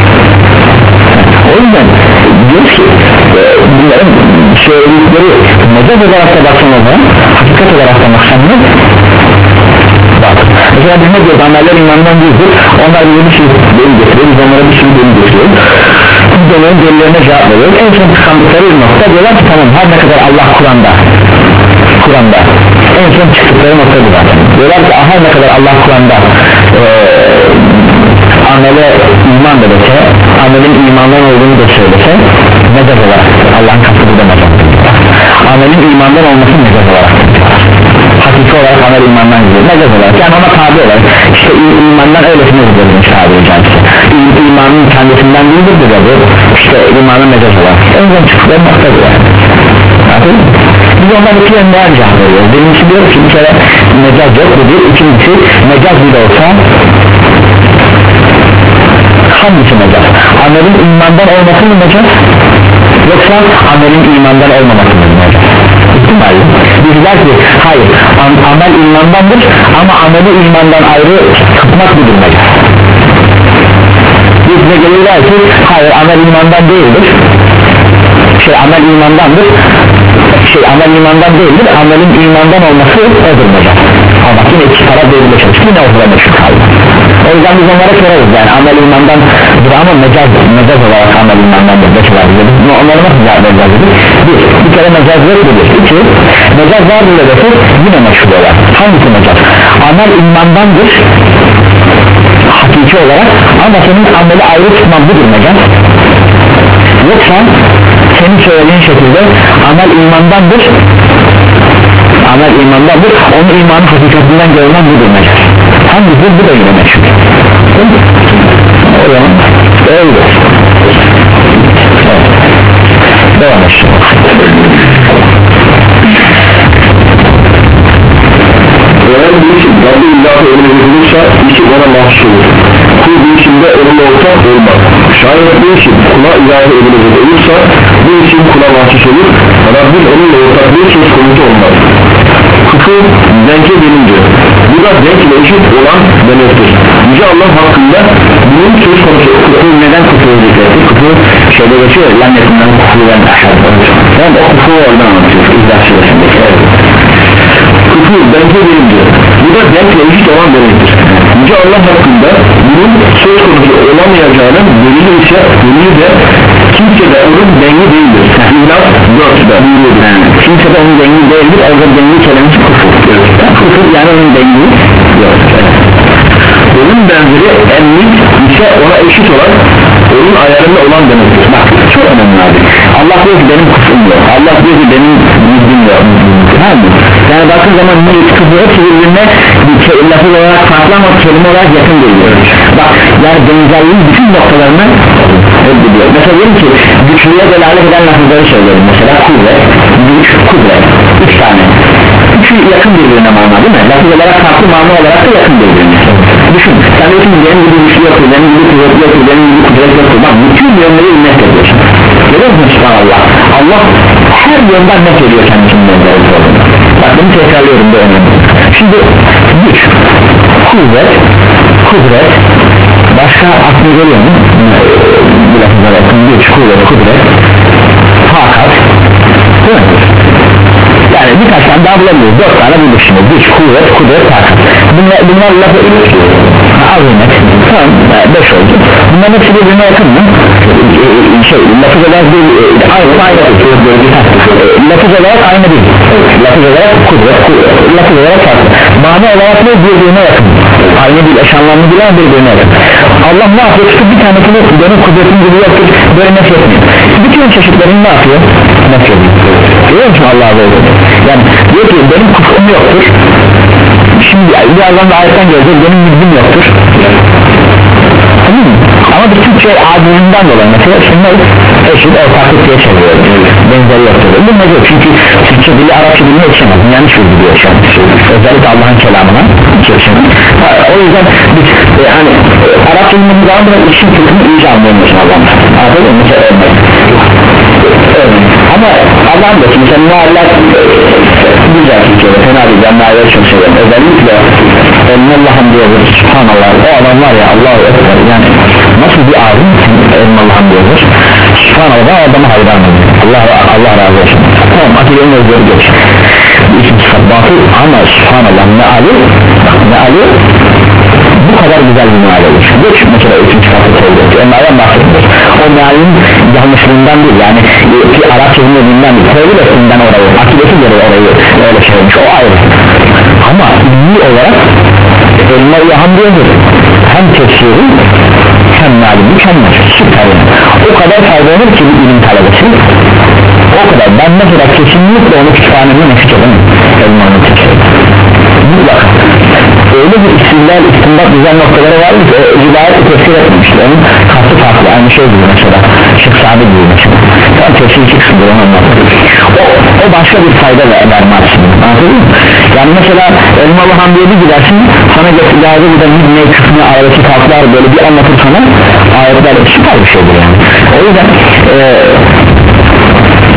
O yüzden diyoruz ki bunların söyledikleri mecaz olarak da baksan o zaman, hakikat olarak da baksan ne? Bak, mesela biz ne diyoruz, ameller imandan değildir, onlar bir bir şey delil getiriyor, biz onlara bir şey delil getiriyor, biz onların delillerine cevap veriyoruz. En son tıkandıkları bir nokta diyorlar ki tamam, her ne kadar Allah Kur'an'da Kur'an'da en son çıktıkları nokta bu zaten, diyorlar ki her ne kadar Allah Kur'an'da ee, amele iman da dese, amelin imandan olduğunu da söylese mecaz olarak Allah'ın kastı da mecaz. Amelin imandan olması mecaz olarak, hakiki olarak amel imandan gidiyor, mecaz olarak yani ona tabi olarak işte imandan öylesine gidiyormuş tabi caizse. İmanın kendisinden değildir de bu işte imanın mecaz olarak en son çıktıkları nokta bu yani. Biz ondan iki yönden cevap veriyoruz. Birincisi diyor ki bir kere mecaz yok bu bir, ikincisi mecaz bile olsa hangisi mecaz? Amelin imandan olması mı mecaz? Yoksa amelin imandan olmaması mı mecaz? ihtimalle bizler ki hayır am amel imandandır ama ameli imandan ayrı tutmak budur mecaz. Biz ne gelirler ki hayır amel imandan değildir, şey amel imandandır, şey amel imandan değildir, amelin imandan olması odur mecaz. Ama yine iki taraf birbirine çalıştı, yine ortada şu kaldı. O yüzden biz onlara sorarız yani amel imandandır ama mecaz, mecaz olarak amel imandandır mesela dedik. Onları nasıl cevap vereceğiz dedik? Bir, bir kere mecaz yok dedik. İki, mecaz vardır da desek yine meşhur olarak. Hangisi mecaz? Amel imandandır hakiki olarak ama senin ameli ayrı tutman budur mecaz. Yoksa senin söylediğin şekilde amel imandandır, amel imandandır, onun imanı hakikatinden görülen budur mecaz. Hangisi bu da yine meşhur. O zaman öyle. Evet. Devam et. Eğer bir işin Rabbi illahı önüne bulursa işi ona mahsus olur. Kul bir işinde onunla ortak olmaz. Şayet bir işin kula ilahı önüne olursa bu işin kula mahsus olur. Rabbin onunla ortak bir söz konusu olmaz. Kufur denke gelince bu da denkle eşit olan demektir. Yüce Allah hakkında bunun söz konusu. Kufur neden kufur edildi? Kufur şeyde geçiyor lan yakından kufuren aşağıda. Ben o kufur oradan anlatıyoruz İzah Suresi'ndeki. Kufur denke gelince bu da denkle eşit olan demektir. Yüce Allah hakkında bunun söz konusu olamayacağının delili ise delili de kimse de onun dengi değildir. İhlas dörtte buyuruyordur. Kimse de onun dengi değildir. Orada dengi kelimesi kufur. Kufur yani onun dengi yok. Onun benzeri emlik ise ona eşit olan onun ayarında olan demektir. Bak çok önemli abi. Allah diyor ki benim kufrum yok. Allah diyor ki benim bilgim yok. Tamam mı? Yani bakın zaman niyet kufru hepsi birbirine lafız olarak farklı ama kelime olarak yakın geliyor. Bak yani benzerliğin bütün noktalarını reddediyor. Mesela diyelim ki güçlüye delalet eden lafızları söyleyelim. Mesela kuvvet, güç, kudret. Üç tane. Üçü yakın birbirine mana değil mi? Lafız olarak farklı mana olarak da yakın birbirine. Düşün. Sen diyorsun benim gibi güçlü yoktur, benim gibi kuvvet yoktur, benim gibi kudret yoktur. Bak bütün yönleri ümmet ediyorsun. Görüyor musun subhanallah? Allah her yönden net ediyor kendisinin benzerliği olduğunu. Bak bunu tekrarlıyorum bu önemli. Şimdi güç, kuvvet, kudret, başka aklına geliyor mu? Bu lafızlara yakın güç, kuvvet, kudret, takat, değil mi? Yani birkaç tane daha bulabiliriz. Dört tane bulduk şimdi. Güç, kuvvet, kudret, takat. Bunlar, bunlar lafı azimet. Tamam, beş oldu. Bunların hepsi birbirine yakın mı? Şey, lafız olarak bir aynı aynı lafız olarak aynı değil. Lafız olarak kudret, lafız olarak farklı. Mana olarak da birbirine yakın. Aynı değil, eş anlamlı değil ama birbirine yakın. Allah ne yapıyor? Tutup bir tanesini benim kudretim gibi yoktur, böyle nef etmiyor. Bütün çeşitlerini ne yapıyor? Nef ediyor. Görüyor musun Allah'a böyle? Yani diyor ki benim kufrum yoktur. Şimdi birazdan da ayetten gelecek, benim bilgim yoktur. Tamam mı? Ama bir Türkçe acizinden dolayı mesela şunlar eşit ortaklık diye çeviriyor. Benzeri yoktur. Bu ne diyor? Çünkü Türkçe dili Arapça dilini yetişemez. Yanlış bir dili yetişemez. Özellikle Allah'ın kelamına yetişemez. O yüzden biz e, hani Arapça dilinin zaman da işin kısmını iyice anlayamıyorsun Allah'ın. Anladın mı? Mesela örnek. Ama Allah'ın da mesela muallak güzel Türkçe'de fena değil. Ben muallak çok seviyorum. Özellikle Allah'ım diyoruz. Subhanallah. O adam var ya Allah'u ekber. Yani nasıl bir ağzın Allah'ım diyoruz. Subhanallah o adamı hayran ediyor. Allah, Allah razı olsun. Tamam akidenin özleri geç. Bir isim sıfat batıl ama subhanallah meali meali bu kadar güzel bir meali olur. Geç mesela isim sıfatı söylüyor. Onlardan bahsediyoruz. O mealinin yanlışlığından değil yani ki Arapça bilmediğinden değil. Tevhid ettiğinden orayı, akidesi göre orayı öyle şeymiş. O ayrı. Ama ilmi olarak elma-i ham diyordur. Hem tefsiri hem mealini hem süper yani. O kadar faydalanır ki bir ilim talebesi. O kadar. Ben mesela kesinlikle onu kütüphanemden eksik edemem. Elmanın tefsiri. Mutlaka. Öyle bir istillal, istimbat güzel noktaları var ki rivayet tefsir etmemişti. Onun kastı farklı. Aynı şey gibi mesela. Şık sahibi gibi mesela. Tam tefsir çıksındır onu anlatır. O, o başka bir fayda vermez. Anladın mı? Yani mesela Elmalı Hamdi'ye bir gidersin sana getirdiğinde bir de ne küfrüne aradaki farklar böyle bir anlatır sana ayetler süper bir şeydir yani. O yüzden e,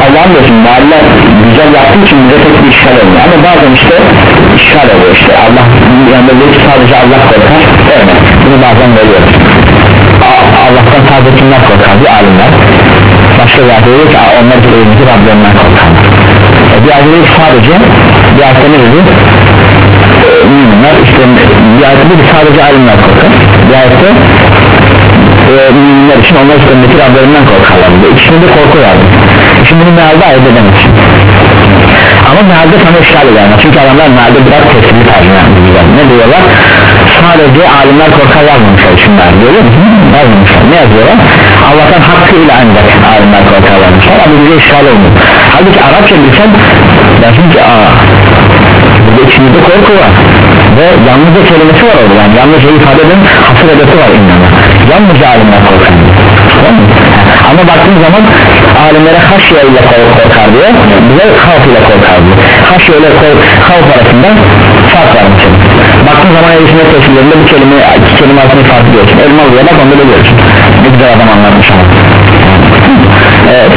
Allah'ın diyorsun mahalle güzel yaptığı için bize tek bir işgal olmuyor ama bazen işte işgal oluyor işte Allah yanında değil sadece Allah korkar evet bunu bazen veriyoruz Allah'tan sadece kimler korkar bir alimler başka bir ayette diyor ki onlar da evimizi Rablerinden korkarlar e, bir ayette diyor ki sadece bir ayette ne dedi müminler işte bir ayette diyor ki sadece alimler korkar bir ayette e, müminler için onlar üstündeki Rablerinden korkarlar diyor ikisinde korku vardı şimdi bunu mealde ayırt edemezsin ama mealde sana işgal eder çünkü adamlar mealde biraz tesiri tercih yapmışlar ne diyorlar sadece alimler korkar yazmamışlar içinler diyor yazmamışlar ne yazıyorlar Allah'tan hakkıyla ancak alimler korkar yazmışlar ama bize işgal olmuyor halbuki Arapça bilsen dersin ki aaa burada içimizde korku var ve yalnızca kelimesi var orada yani yalnızca ifade eden hasır edepi var inanma yalnızca alimler korkar ama baktığın zaman alimlere haşye ile korkar diyor bize havf ile korkar diyor haşye ile havf arasında fark var mesela baktığın zaman elisine tesirlerinde bu kelime iki kelime arasında farkı görüyorsun elma oluyor bak onda da görüyorsun ne güzel adam anlatmış ama evet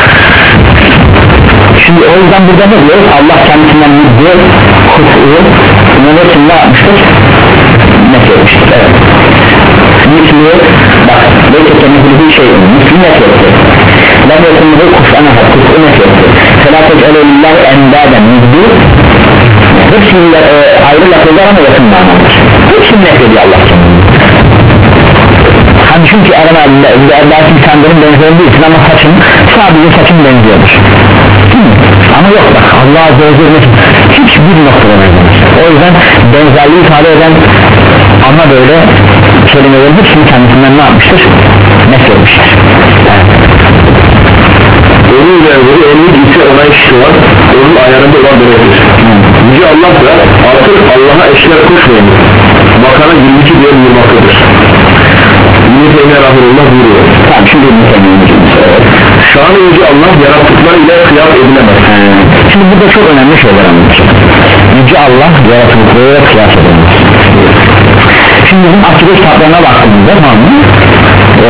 şimdi o yüzden burada ne diyoruz Allah kendisinden müddet kutuyu bunun ne yapmıştır nefret etmiştir evet misli bak belki kendisi bir şey misli nefret etmiştir ben yakınlığı kufana kutu nefret etmiştir felaket eleyillah endaden müddet hepsinin e, ayrı lafızlar ama yakın manadır hepsini nefret ediyor Allah kendini hani çünkü arama belki bir sandığın benzeyen değilsin ama saçın sadece saçın benziyordur ama yok bak Allah Azze ve Celle hiçbir noktada benzemez o yüzden benzerliği ifade eden ama böyle kelimelerin hepsini kendisinden ne yapmıştır nefret etmiştir onun üzerinde elli ise ona eşit var onun ayarında olan demektir Yüce Allah da artık Allah'a eşler koşmayın Bakara yirmi iki diye buyurmaktadır İbn-i Teymiye Rahimullah buyuruyor tamam şimdi İbn-i Teymiye şanı Yüce Allah yarattıkları ile kıyas edilemez şimdi burada çok önemli şeyler anlatacak Yüce Allah yarattıklarıyla kıyas edilemez şimdi bizim akide kitaplarına baktığımızda tamam mı ee,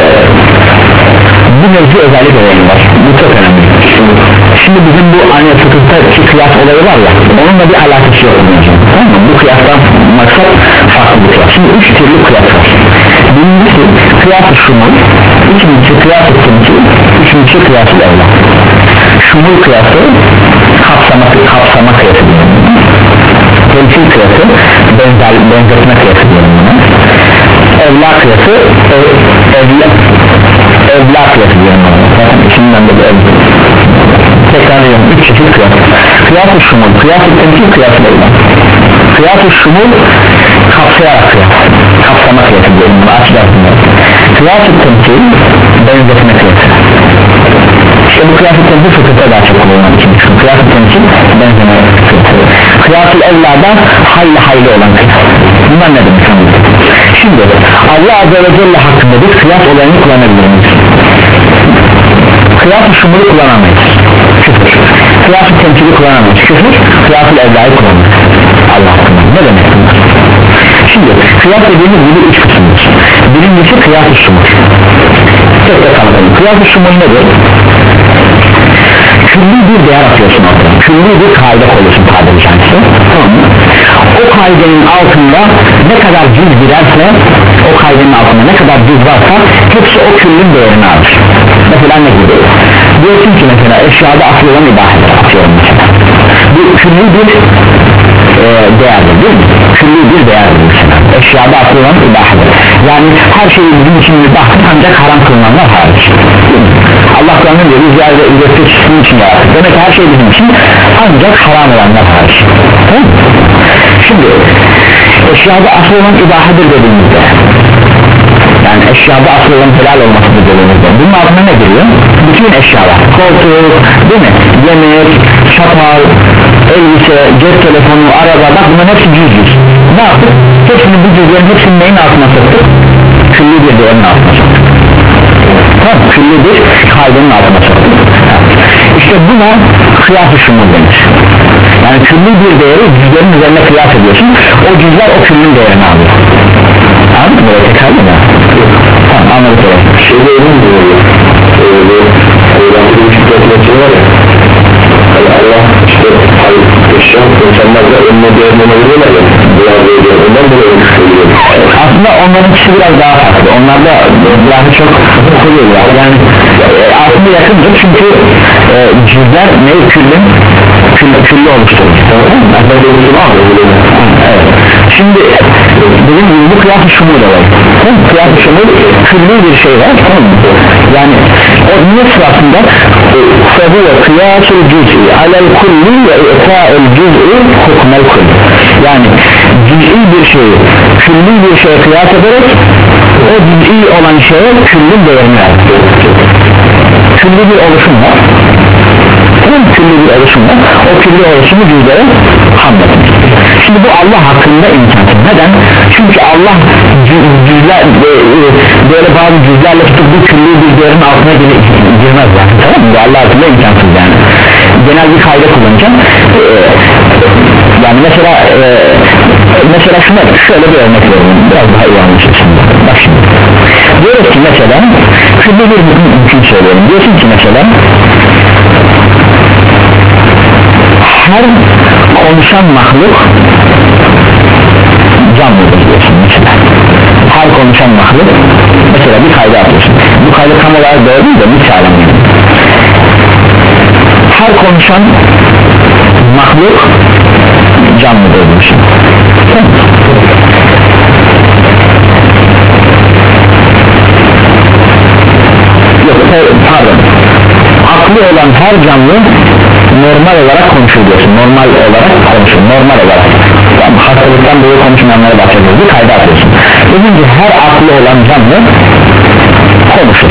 bu mevzu özellikle var bu çok önemli şimdi bizim bu aynı fıkıhtaki kıyas olayı var ya onunla bir alakası yok tamam mı bu kıyastan maksat farklı bir kıyas şimdi üç türlü kıyas var birincisi kıyas-ı şumul ikincisi kıyas-ı temsil üçüncüsü kıyas-ı evla şumul kıyası kapsama, kapsama kıyası diyelim temsil kıyası benzer, benzetme kıyası diyelim evla kıyası ev, evla evla kıyası diyelim zaten içinden de bir evla tekrar ediyorum üç çeşit kıyas kıyas-ı şumul, kıyas-ı temsil, kıyas-ı evla kıyas-ı şumul kapsayarak kıyas kapsama kıyası diyelim bunu açacağız kıyas-ı temsil benzetme kıyası işte bu kıyas-ı temsil fıkıhta daha çok kullanılan için kıyas-ı temsil benzeme kıyası kıyas-ı evlada hayli hayli olan kıyas bunlar ne demek şimdi Allah Azze ve Celle hakkında biz kıyas olayını kullanabiliriz kıyas-ı şumulu kullanamayız küfür kıyas-ı temsili kullanamayız küfür kıyas-ı evlayı kullanamayız Allah hakkında ne demek bunlar şimdi kıyas dediğimiz gibi üç kısımdır birincisi kıyas-ı şumul tek tek anlatalım kıyas-ı şumul nedir külli bir değer atıyorsun orada külli bir kaide koyuyorsun tabiri caizse tamam mı o kaidenin altında ne kadar cüz girerse o kaidenin altında ne kadar cüz varsa hepsi o küllün değerini alır mesela ne gibi diyorsun ki mesela eşyada asıl olan ibadedir atıyorum mesela bu külli bir e, değerdir değil mi külli bir değerdir mesela eşyada asıl olan ibadedir yani her şeyi bizim için mübahtır ancak haram kılınanlar hariç Allah Kur'an'ın diyor biz yerde ücretli sizin için yarattık demek ki her şey bizim için ancak haram olanlar hariç şimdi eşyada asıl olan ibahedir dediğimizde yani eşyada asıl olan helal olmasıdır dediğimizde bunun altına ne giriyor? bütün eşyalar koltuk değil mi? yemek, çatal, elbise, cep telefonu, araba bak bunların hepsi cüz cüz ne yaptık? hepsini bu cüzlerin hepsini neyin altına soktuk? külli bir değerin altına soktuk tamam külli bir kaydenin altına soktuk işte buna kıyas-ı şumul denir yani külli bir değeri cüzlerin üzerine kıyas ediyorsun o cüzler o küllün değerini alıyor anladın mı? böyle tekrarlı mı? tamam anladık öyle şeyde öyle mi diyor? eee eee ikisi biraz daha farklı. Onlarda daha çok koyuyorlar. Yani e, aslında yakındır çünkü e, cüzler ne küllün küllü, küllü oluşturur. Evet. Şimdi bizim bu kıyas-ı şumul var. Kıyas-ı şumul külli bir şey var. Yani o niye sırasında sebuye kıyas-ı cüz'i alel kulli ve i'ta'el cüz'i hukmel kulli. Yani cüz'i bir şeyi külli bir şeye kıyas ederek o cüz'i olan şeye küllün değerini ver. Külli bir oluşum var. Külli bir oluşum var. O külli oluşumu cüzlere hamletmiş. Şimdi bu Allah hakkında imkansız. Neden? Çünkü Allah cüzler böyle bazı cüzlerle tutup bu külli bir değerin altına girmez yani. Tamam mı? Allah hakkında imkansız yani. Genel bir kayda kullanacağım. Ee, yani mesela e, mesela şuna şöyle bir örnek verelim. Biraz daha iyi anlaşılsın. Bak şimdi. Diyoruz ki mesela külli bir hüküm söylüyorum. Diyorsun ki mesela her konuşan mahluk canlıdır diyorsun mesela. Her konuşan mahluk mesela bir kayda atıyorsun. Bu kayda tam olarak doğru değil de misalen yani. Her konuşan mahluk canlıdır diyorsun. Yok pardon. Aklı olan her canlı normal olarak konuşur diyorsun. Normal olarak konuşur. Normal olarak. Yani hastalıktan dolayı konuşmayanlara bahsediyoruz. Bir kayda atıyorsun. Dedim ki her aklı olan canlı konuşur.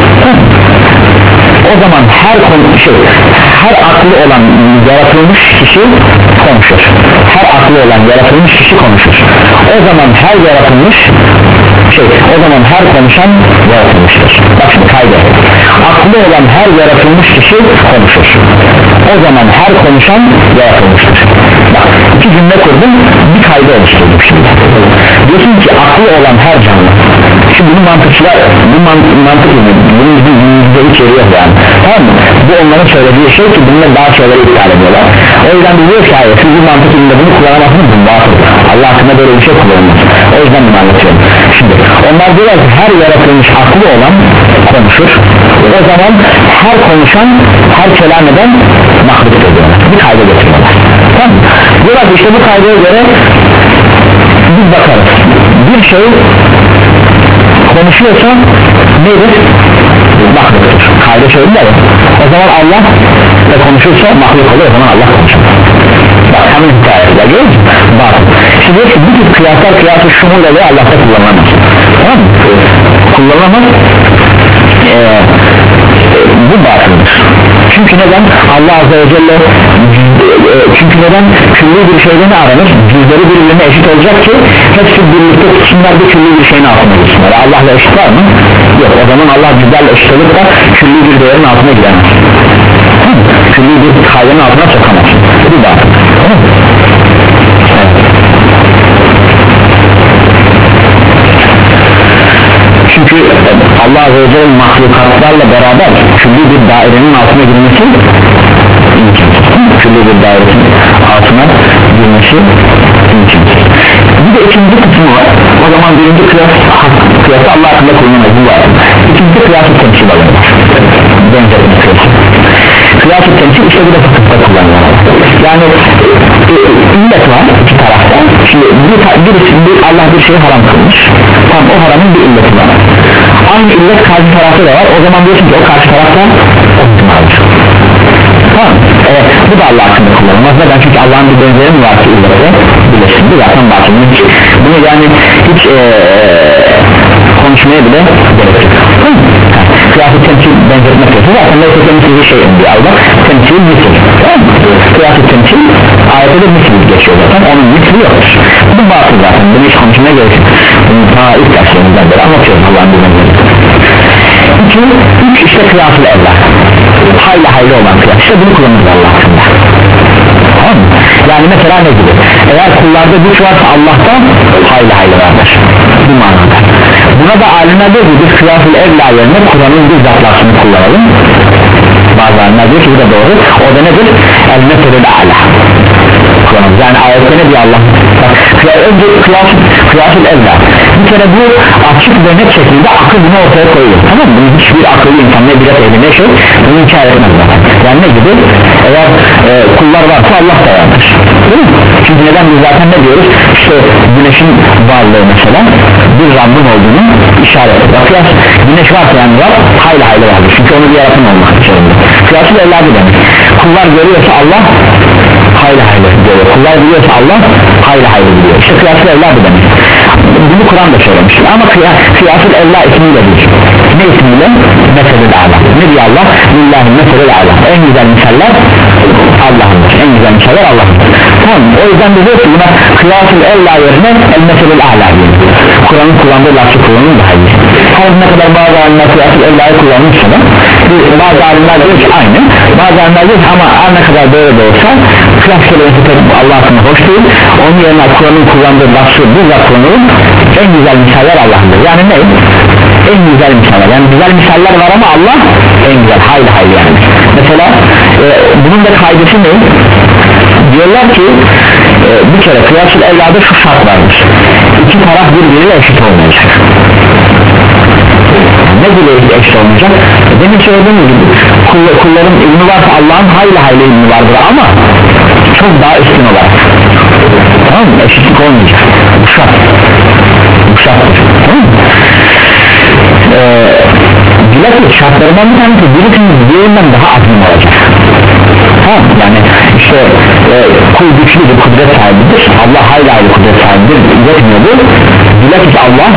O zaman her konu şey, her aklı olan yaratılmış kişi konuşur. Her aklı olan yaratılmış kişi konuşur. O zaman her yaratılmış şey, o zaman her konuşan yaratılmıştır. Bak şimdi kayda. Aklı olan her yaratılmış kişi konuşur. O zaman her konuşan yaratılmıştır. Bak iki cümle kurdum, bir kayda oluşturdum şimdi. Diyorsun ki aklı olan her canlı. Şimdi bunu mantıkçılar, bu mantık mı? Bunun bir yüzde içeri yok yani. Tamam mı? Bu onların söylediği şey ki bununla daha şeyleri iptal ediyorlar. O yüzden biliyor ki hayır, siz bu mantık ilinde bunu kullanamazsınız, bunu batıl. Allah hakkında böyle bir şey kullanılmaz. O yüzden bunu anlatıyorum. Şimdi onlar diyorlar ki her yaratılmış aklı olan konuşur. O zaman her konuşan, her kelam eden mahluktur diyorlar. Bir kayda getiriyorlar. Tamam mı? Diyorlar ki işte bu kaydaya göre biz bakarız. Bir şey konuşuyorsa nedir? Mahluktur. Kayda söylediler ya. O zaman Allah da konuşursa mahluk olur, o zaman Allah konuşur. Bak hemen hikayeler görüyor musun? Bak şimdi diyor ki bu tür kıyaslar kıyası şumuyla ve Allah'ta kullanılamaz. Tamam mı? Kullanılamaz. Ee, bu batıldır. Çünkü neden? Allah Azze ve Celle çünkü neden? Külli bir şeyde ne aranır? Cüzleri birbirine eşit olacak ki hepsi birlikte kısımlar bir külli bir şeyin altına gitsinler. Allah'la eşit var mı? Yok. O zaman Allah cüzlerle eşit olup da külli bir değerin altına giremez. Külli bir kaydanın altına sokamaz. Bu batıl. Tamam mı? Çünkü Allah Azze ve Celle mahlukatlarla beraber külli bir dairenin altına girmesi imkansız. Külli bir dairenin altına girmesi imkansız. Bir de ikinci kısmı var. O zaman birinci kıyas, kıyası Allah hakkında kullanılmaz. Bu var. İkinci kıyası temsil alınır. Benzetme kıyası. Kıyası temsil işte bu da fıkıhta kullanılır. Yani e, illet var iki tarafta. Şimdi bir, birisi bir, Allah bir şeyi haram kılmış. Tam o haramın bir illeti var. Aynı illet karşı tarafta da var. O zaman diyorsun ki o karşı tarafta optimaldir. Tamam. Evet, bu da Allah hakkında kullanılmaz. Neden? Çünkü Allah'ın bir benzeri mi var ki illeti bilesin. Bu zaten bahsedilmiş. Bunu yani hiç ee, konuşmaya bile gerek yok. Kıyafet temsil benzetmek yok. Zaten neyse temsil bir şey diye almak. Temsil misil. Kıyafet temsil ayette de misil geçiyor zaten. Onun misli yoktur. Bu batıl zaten. Bunu hiç konuşmaya gerek yok. Bunu daha ilk derslerimizden beri anlatıyorum Allah'ın bir benzeri. İki, üç işte kıyafet Allah. Hayli hayli olan kıyas. İşte bunu kullanırız Allah hakkında. Tamam mı? Yani mesela ne gibi? Eğer kullarda güç varsa Allah'ta hayli hayli vardır. Bu manada. Buna da alimler diyor ki biz kıyas-ül evla yerine Kur'an'ın bir zatlasını kullanalım. Bazı alimler diyor ki bu da doğru. O da nedir? El-meselül a'la. kullanır. Yani ayette ne diyor Allah? Bak, önce kıyas, kıyasıl evla. Bir kere bu açık ve net şekilde akıl bunu ortaya koyuyor. Tamam mı? Bunu hiçbir akıllı insan ne bilet ehli ne şey bunu inkar etmez zaten. Yani ne gibi? Eğer e, kullar varsa Allah da vardır. Değil mi? Çünkü neden biz zaten ne diyoruz? İşte güneşin varlığı mesela bir Rabbin olduğunu işaret ediyor. Kıyas, güneş varsa yani Rab hayli hayli vardır. Çünkü onu bir yaratan olmak zorunda. Kıyasıl evladı demek. Kullar görüyorsa Allah hayli hayli görüyor. Kullar biliyorsa Allah hayli hayli biliyor. İşte kıyasıl evladı demek. Bunu Kur'an da söylemiş. Ama kıyas, kıyasıl evla ismiyle değil. Ne ismiyle? Meselül a'la. Ne diyor Allah? Lillahi meselül a'la. En güzel misaller Allah'ındır. En güzel misaller Allah'ındır. Tamam. O yüzden de diyor ki buna kıyasıl evla yerine el meselül a'la diyor. Kur'an'ın kullandığı lafı kullanır daha iyi. Her ne kadar bazı alimler kıyasıl evla'yı kullanmışsa da bazı alimler diyor ki aynı. Bazı alimler diyor ki ama her ne kadar böyle de olsa kıyas kelimesi Allah hakkında hoş değil. Onun yerine Kur'an'ın kullandığı lafı bizzat kullanılır. En güzel misaller Allah'ındır. Yani ne? En güzel misaller. Yani güzel misaller var ama Allah en güzel. Hayli hayli yani. Mesela e, bunun da kaydesi ne? Diyorlar ki e, bir kere kıyasıl evlada şu şart vardır. İki taraf birbiriyle eşit olmayacak. Ne gibi eşit olmayacak? Demin söylediğim gibi kull kulların ilmi varsa Allah'ın hayli hayli ilmi vardır ama çok daha üstün olarak. Tamam mı? Eşitlik olmayacak. Bu şart. Bu şarttır. Tamam mı? Ee, bilakis şartlarından bir tanesi birisinin diğerinden daha azim olacak. Tamam, yani işte e, kul güçlüdür, kudret sahibidir. Allah hayli hayli kudret sahibidir. Yetmiyordur. Bilakis Allah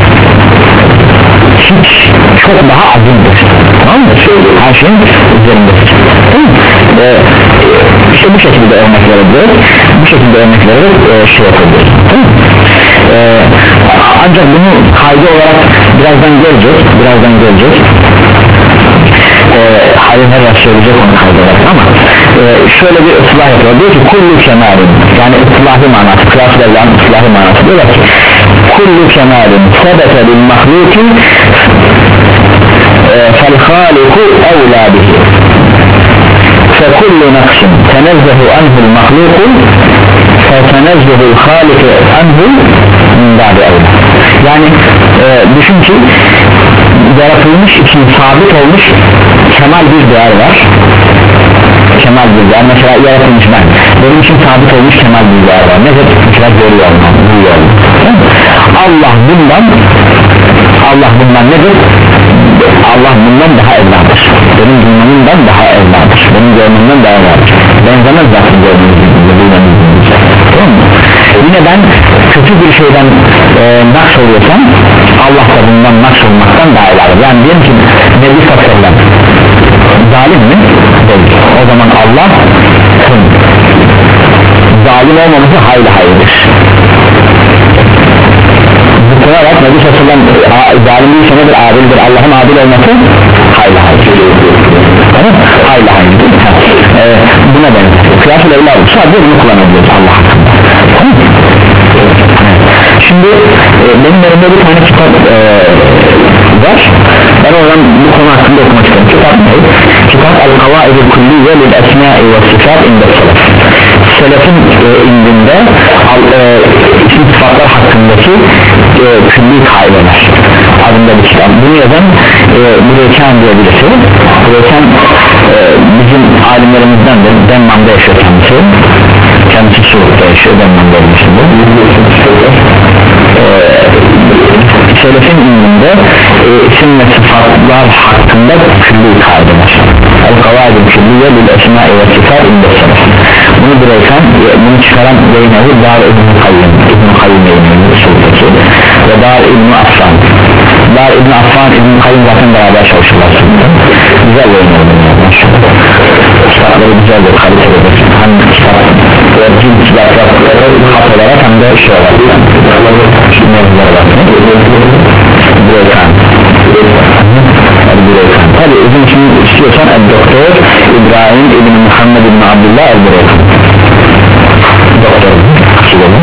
hiç çok daha azimdir. Tamam mı? Her şeyin üzerindedir. Tamam mı? Ee, işte bu şekilde örnek verebiliriz. Bu şekilde örnek vererek e, şey yapabiliriz. Tamam mı? Ee, ancak bunu kaydı olarak birazdan göreceğiz. Birazdan göreceğiz. Ee, hayır her söyleyecek onu kaydı olarak ama e, şöyle bir ıslah yapıyor. Diyor ki kullu kemalin, yani ıslahi manası, kıyas verilen ıslahi manası. Diyor ki kullu kemalin sebete bil mahluki fel haliku evlâ bihi fekullu nefsin tenezzehu anhul mahluku fetenezzehul haliku anhul min ba'di evlâ. Yani e, düşün ki yaratılmış için sabit olmuş kemal bir değer var. Kemal bir değer, mesela yaratılmış ben, benim için sabit olmuş kemal bir değer var. Nedir? Mesela görüyor olmam, duyuyor olmam. Allah bundan Allah bundan nedir? Allah bundan daha evladır. Benim duymamından daha evladır. Benim görmemden daha evladır. Benzemez zaten görmemden. Tamam mı? Yine ben kötü bir şeyden e, naks oluyorsam Allah da bundan naks olmaktan daha evladır. Yani diyelim ki Nebi Sallallahu zalim mi? Değil. O zaman Allah zalim olmaması hayli hayırdır. Bu konarak Nebi Sallallahu zalim değilse nedir? Adildir. Allah'ın adil olması hayli hayırdır. Tamam? Hayli hayırdır. Ee, buna benzer. Kıyas-ı evla olursa sadece bunu kullanabiliyoruz Allah hakkında. Tamam mı? Şimdi e, benim elimde bir tane kitap e, var. Ben oradan bu konu hakkında okumak istiyorum. Kitap ne? Kitap El-Kavaid-i Kulliye lil-Esmâ'i ve Sifat inde Selef. Selef'in e, indinde al, e, isim sıfatlar hakkındaki e, külli kaideler adında bir kitap. Bunu yazan e, Bureyken diye birisi. Bureyken e, bizim alimlerimizdendir. Denman'da yaşıyor kendisi. Kendisi Suud'da yaşıyor. Denman'da yaşıyor. Selefin ilminde e, isim ve sıfatlar hakkında külli kaideler. El-Kavaid-i Külliye lil-Esmâ'i ve Sifat inde Selef. Bunu Bureyken, bunu çıkaran yayınları Dar İbn-i Kayyum İbn-i Kayyum yayınları Suud'daki ve Dar İbn-i Affan. Dar İbn-i Affan İbn-i Kayyum zaten beraber çalışırlar Suud'da. Güzel yayınları bunlar. Kitapları güzeldir, kalitelidir. Hem kitap ve cilt kitapları hat olarak hem de şey olarak şimdi yazılar var. Bureyken El-Bureyken. Tabi uzun için istiyorsan El-Doktor İbrahim İbn Muhammed İbn Abdullah El-Bureyken. Doktor akıllı.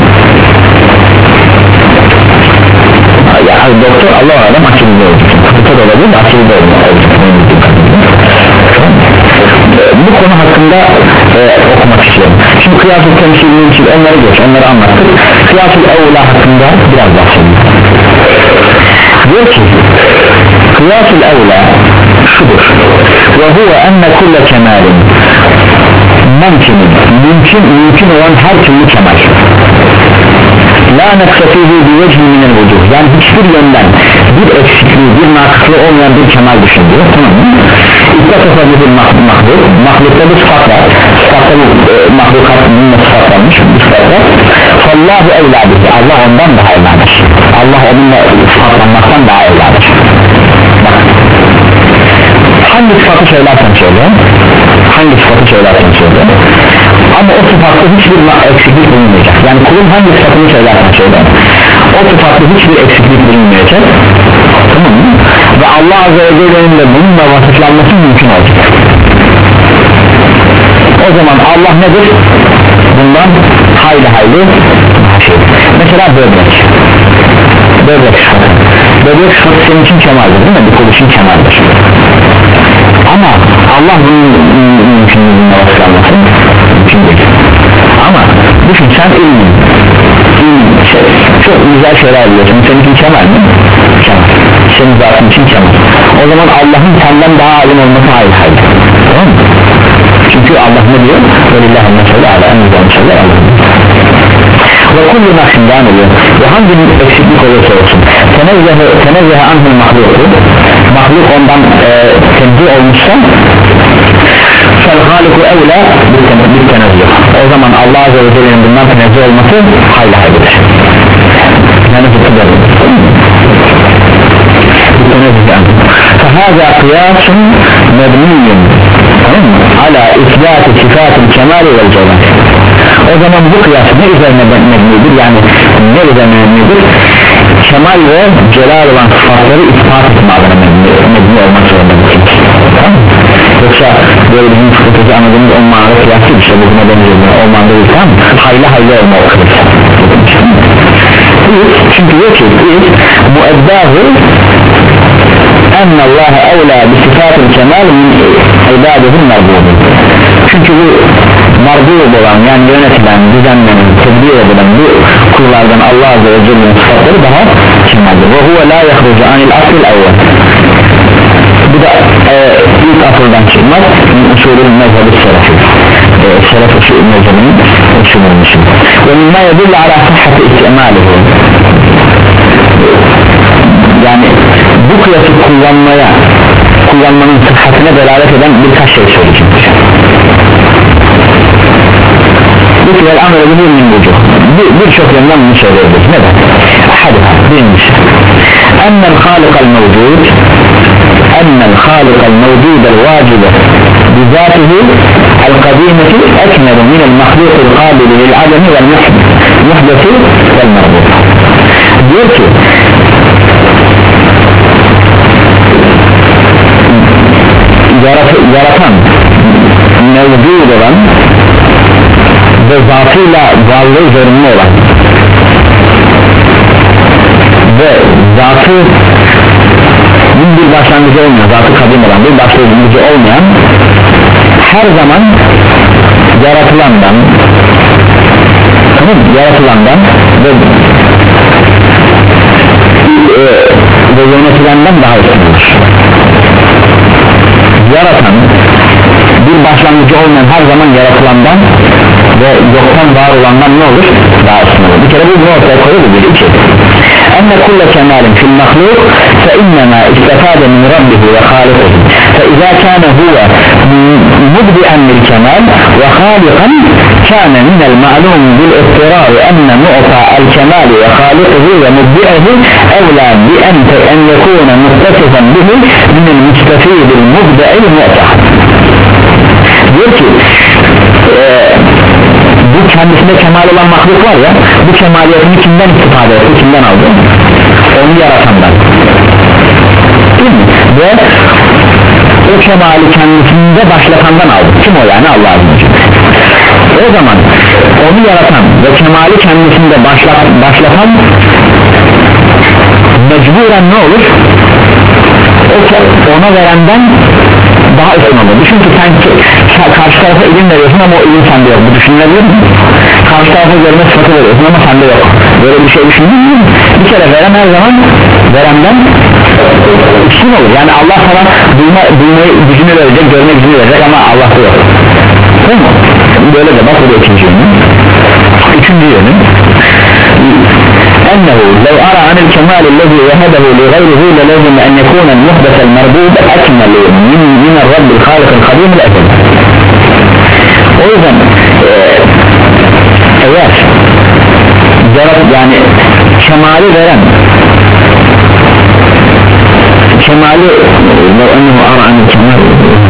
Yani doktor Allah alem akıllı olacak. Doktor olabilir, akıllı olacak. Bu konu hakkında e, okumak istiyorum. Şimdi Şimdi kıyas-ı temsilinin için onları geç, onları anlattık. Kıyas-ı evla hakkında biraz bahsedelim. Diyor ki kıyas-ı evla şudur: ve huve enne kulle kemalin, mümkün, mümkün, mümkün olan her türlü kemal, la neksefihi bi vecih minel vucuh, yani hiçbir yönden bir eksikliği, bir nakıslığı olmayan bir kemal düşünüyor, tamam mı? İttifakla bir mahluk, mahlukta bir sıfat var, sıfatla bu e, mahlukat bununla sıfatlanmış bir sıfat var. Fallahu evladır, Allah ondan daha evladır, Allah onunla sıfatlanmaktan daha evladır. Bak, hangi sıfatı söylersen söyle, hangi sıfatı söylersen söyle, ama o sıfatta hiçbir eksiklik bulunmayacak. Yani kulun hangi sıfatını söylersen söyle, o sıfatta hiçbir eksiklik bulunmayacak, tamam mı? Ve Allah Azze ve Celle'nin de bununla vasıflanması mümkün olacak. O zaman Allah nedir? Bundan hayli hayli daha şey. Mesela böbrek, böbrek sıfatı, böbrek sıfatı senin için kemaldir, değil mi? Bir kul için kemaldir. Ama Allah bunun mümkünlüğüne vasıflanması mümkün değil. Ama düşün, sen ilmin, ilmin şey, çok güzel şeyler biliyorsun, senin için kemal mi? Kemal. Senin zatın için kemal. O zaman Allah'ın senden daha alim olması hayır hayır, tamam mı? Çünkü Allah ne diyor? Velillahü mesele ala en güzel mesele Allah'ın. Ve kullu nakşinden oluyor. Ve hangi eksiklik olursa olsun, tenezzehe anhul mahluku, mahluk ondan e, tenzih olmuşsa, fel haliku evla bir tenezzih. O zaman Allah Azze ve Celle'nin bundan tenezzih olması hayli haylidir. Yani zıkkıdır. فهذا قياس مبني على إثبات صفات الكمال والجمال. O zaman bu kıyas ne üzerine mebnidir, yani ne üzerine mebnidir? Kemal ve celal olan sıfatları ispat etme adına mebni olmak zorundadır. Tamam mı? Yoksa böyle bizim fıkıhtaki anladığımız o mağara kıyası işte bu buna benziyor, o mağara değil, tamam mı? Hayli hayli olma o kıyas. Çünkü diyor ki mueddâhu ennallâhe evlâ bi sıfâtil kemal min ibâdihil marbûdun. Çünkü bu marbûd olan, yani yönetilen, düzenlenen, tedbir edilen bu kullardan Allah Azze ve Celle'nin sıfatları daha kemaldir. Ve huve lâ yahrucu anil aslil evvel. Bu da e, ilk asıldan çıkmaz, usulün mezhebi selefi, e, selef usulü mezhebinin usulünün için. Ve mimma yedille ala sahhati istimalihi, yani bu kıyası kullanmaya, kullanmanın sıhhatine delalet eden birkaç şey söyleyeceğim. Bu kıyal amel edilir min vücuh, birçok yandan bunu söyleyebiliriz. Neden? Hadiha, birincisi ennel halikal mevcud, ennel halikal mevcudel vacibe bizatihi el kadimeti ekmeru minel mahlukul kabili lil ademi vel muhdesi vel marbut. Diyor ki Yarat, yaratan, mevcut olan ve zatıyla varlığı zorunlu olan ve zatı bir başlangıcı olmayan, zatı kadim olan, bir başlangıcı olmayan, her zaman yaratılandan, tamam, yaratılandan ve e, ve yönetilenden daha üstündür. Yaratan, bir başlangıcı olmayan her zaman yaratılandan ve yoktan var olandan ne olur? Daha üstün olur. Bir kere bu bunu ortaya koyuyor, bir iki. Enne kulle kemalin fil mahluk fe innema istefade min rabbihi ve halikihi fe izâ kâne huve mubdi'en bil kemal ve halikan kâne minel ma'lum bil ittirâri enne mu'ta el kemali ve halikihi ve mubdi'ehi evlâ bi ente en yekûne muttasifan bihi minel müstefîdil mubdi'il mu'ta. Diyor ki e, bu kendisinde kemal olan mahluk var ya, bu kemaliyetini kimden istifade etti, kimden aldı? Onu yaratandan, değil mi? Ve o kemali kendisinde başlatandan aldı. Kim o yani? Allah Azze ve Celle. O zaman onu yaratan ve kemali kendisinde başlatan, başlatan mecburen ne olur? O, ona verenden daha üstün olur. Düşün ki sen, sen karşı tarafa ilim veriyorsun ama o ilim sende yok. Bu düşünülebilir mi? Karşı tarafa görme sıfatı veriyorsun ama sende yok. Böyle bir şey düşündün mü? Bir kere veren her zaman verenden üstün olur. Yani Allah sana duyma, duymayı gücünü verecek, görme gücünü verecek ama Allah'ta yok. Değil mi? Böyle de bak, bu da ikinci yönü. Üçüncü yönü أنه لو أرى عن الكمال الذي وهبه لغيره للازم أن يكون المحدث المردود أكمل من, من الرب الخالق القديم الأزل. O yüzden eğer yani kemali veren kemali وأنه أرى عن الكمال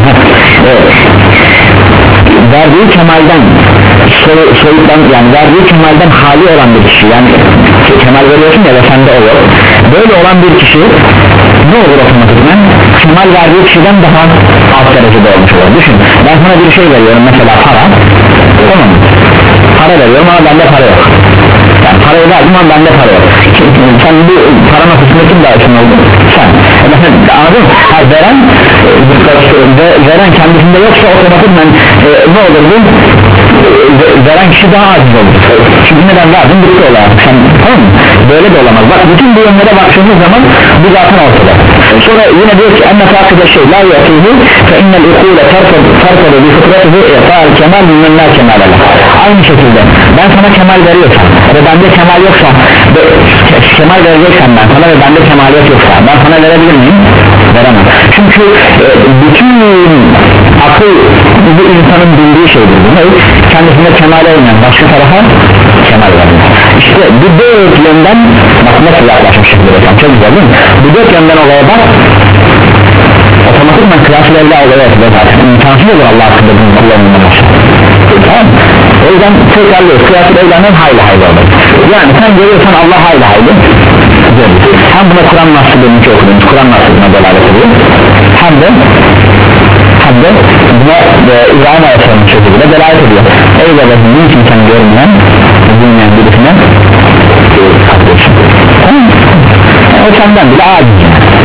verdiği kemalden soyuttan, yani verdiği kemalden hali olan bir kişi, yani kemal veriyorsun ya ve sende olur, böyle olan bir kişi ne olur otomatikman? Kemal verdiği kişiden daha alt derecede olmuş olur. Düşün, ben sana bir şey veriyorum, mesela para, tamam mı? Para veriyorum ama bende para yok. Yani parayı verdim ama bende para yok. Sen bu para noktasında kim daha üstün oldun? Sen. Anladın mı? Ha, veren ve veren kendisinde yoksa otomatikman e, ne olur bu? E, veren kişi daha aciz olur. Çünkü neden verdim? Bitti olarak. Sen, tamam mı? Böyle de olamaz. Bak, bütün bu yönlere baktığımız zaman bu zaten ortada. Sonra yine diyor ki enne fakıda şey la yatihi fe innel ukule terfede bi fıtratihi i'ta'l kemal mimmen la kemale leh. Aynı şekilde ben sana kemal veriyorsam ve bende kemal yoksa ve kemal vereceksen ben sana ve bende kemaliyet yoksa ben sana verebilir miyim? Veremem. Çünkü e, bütün akıl bu insanın bildiği şeydir. Bu ne? Kendisine kemal olmayan başka tarafa kemal vermiyor. İşte bu dört yönden bak nasıl yaklaşmışım diyorsan, çok güzel değil mi? Bu dört yönden olaya bak, otomatikman kıyaslı evle olaya yapıyor zaten. İmkansız olur Allah hakkında bunun kullanılmaması. Tamam mı? O yüzden tekrarlıyoruz, kıyaslı evlenen hayli hayli olur. Yani sen görüyorsan Allah hayli hayli hem buna Kur'an nasıl benimki okudunuz, Kur'an nasıl buna delalet ediyor, hem de hem de buna e, İbrahim Aleyhisselam'ın sözüyle delalet ediyor. Ey babacım, niçin sen görmeyen bilmeyen birisine katlıyorsun? Yani o senden bile aciz.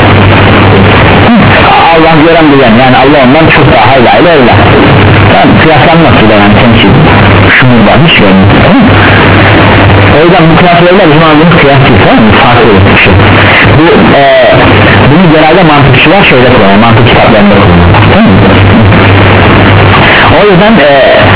Allah gören bilen, yani Allah ondan çok daha hayli hayli öyle. Yani kıyaslanması da yani temsil şumurdan hiç görmüyor. O yüzden bu kıyaslarıyla bizim aldığımız kıyas değil, farklı bir şey. Bu, e, bunu genelde mantıkçılar şeyde kullanıyor, mantık kitaplarında kullanıyor. O yüzden e,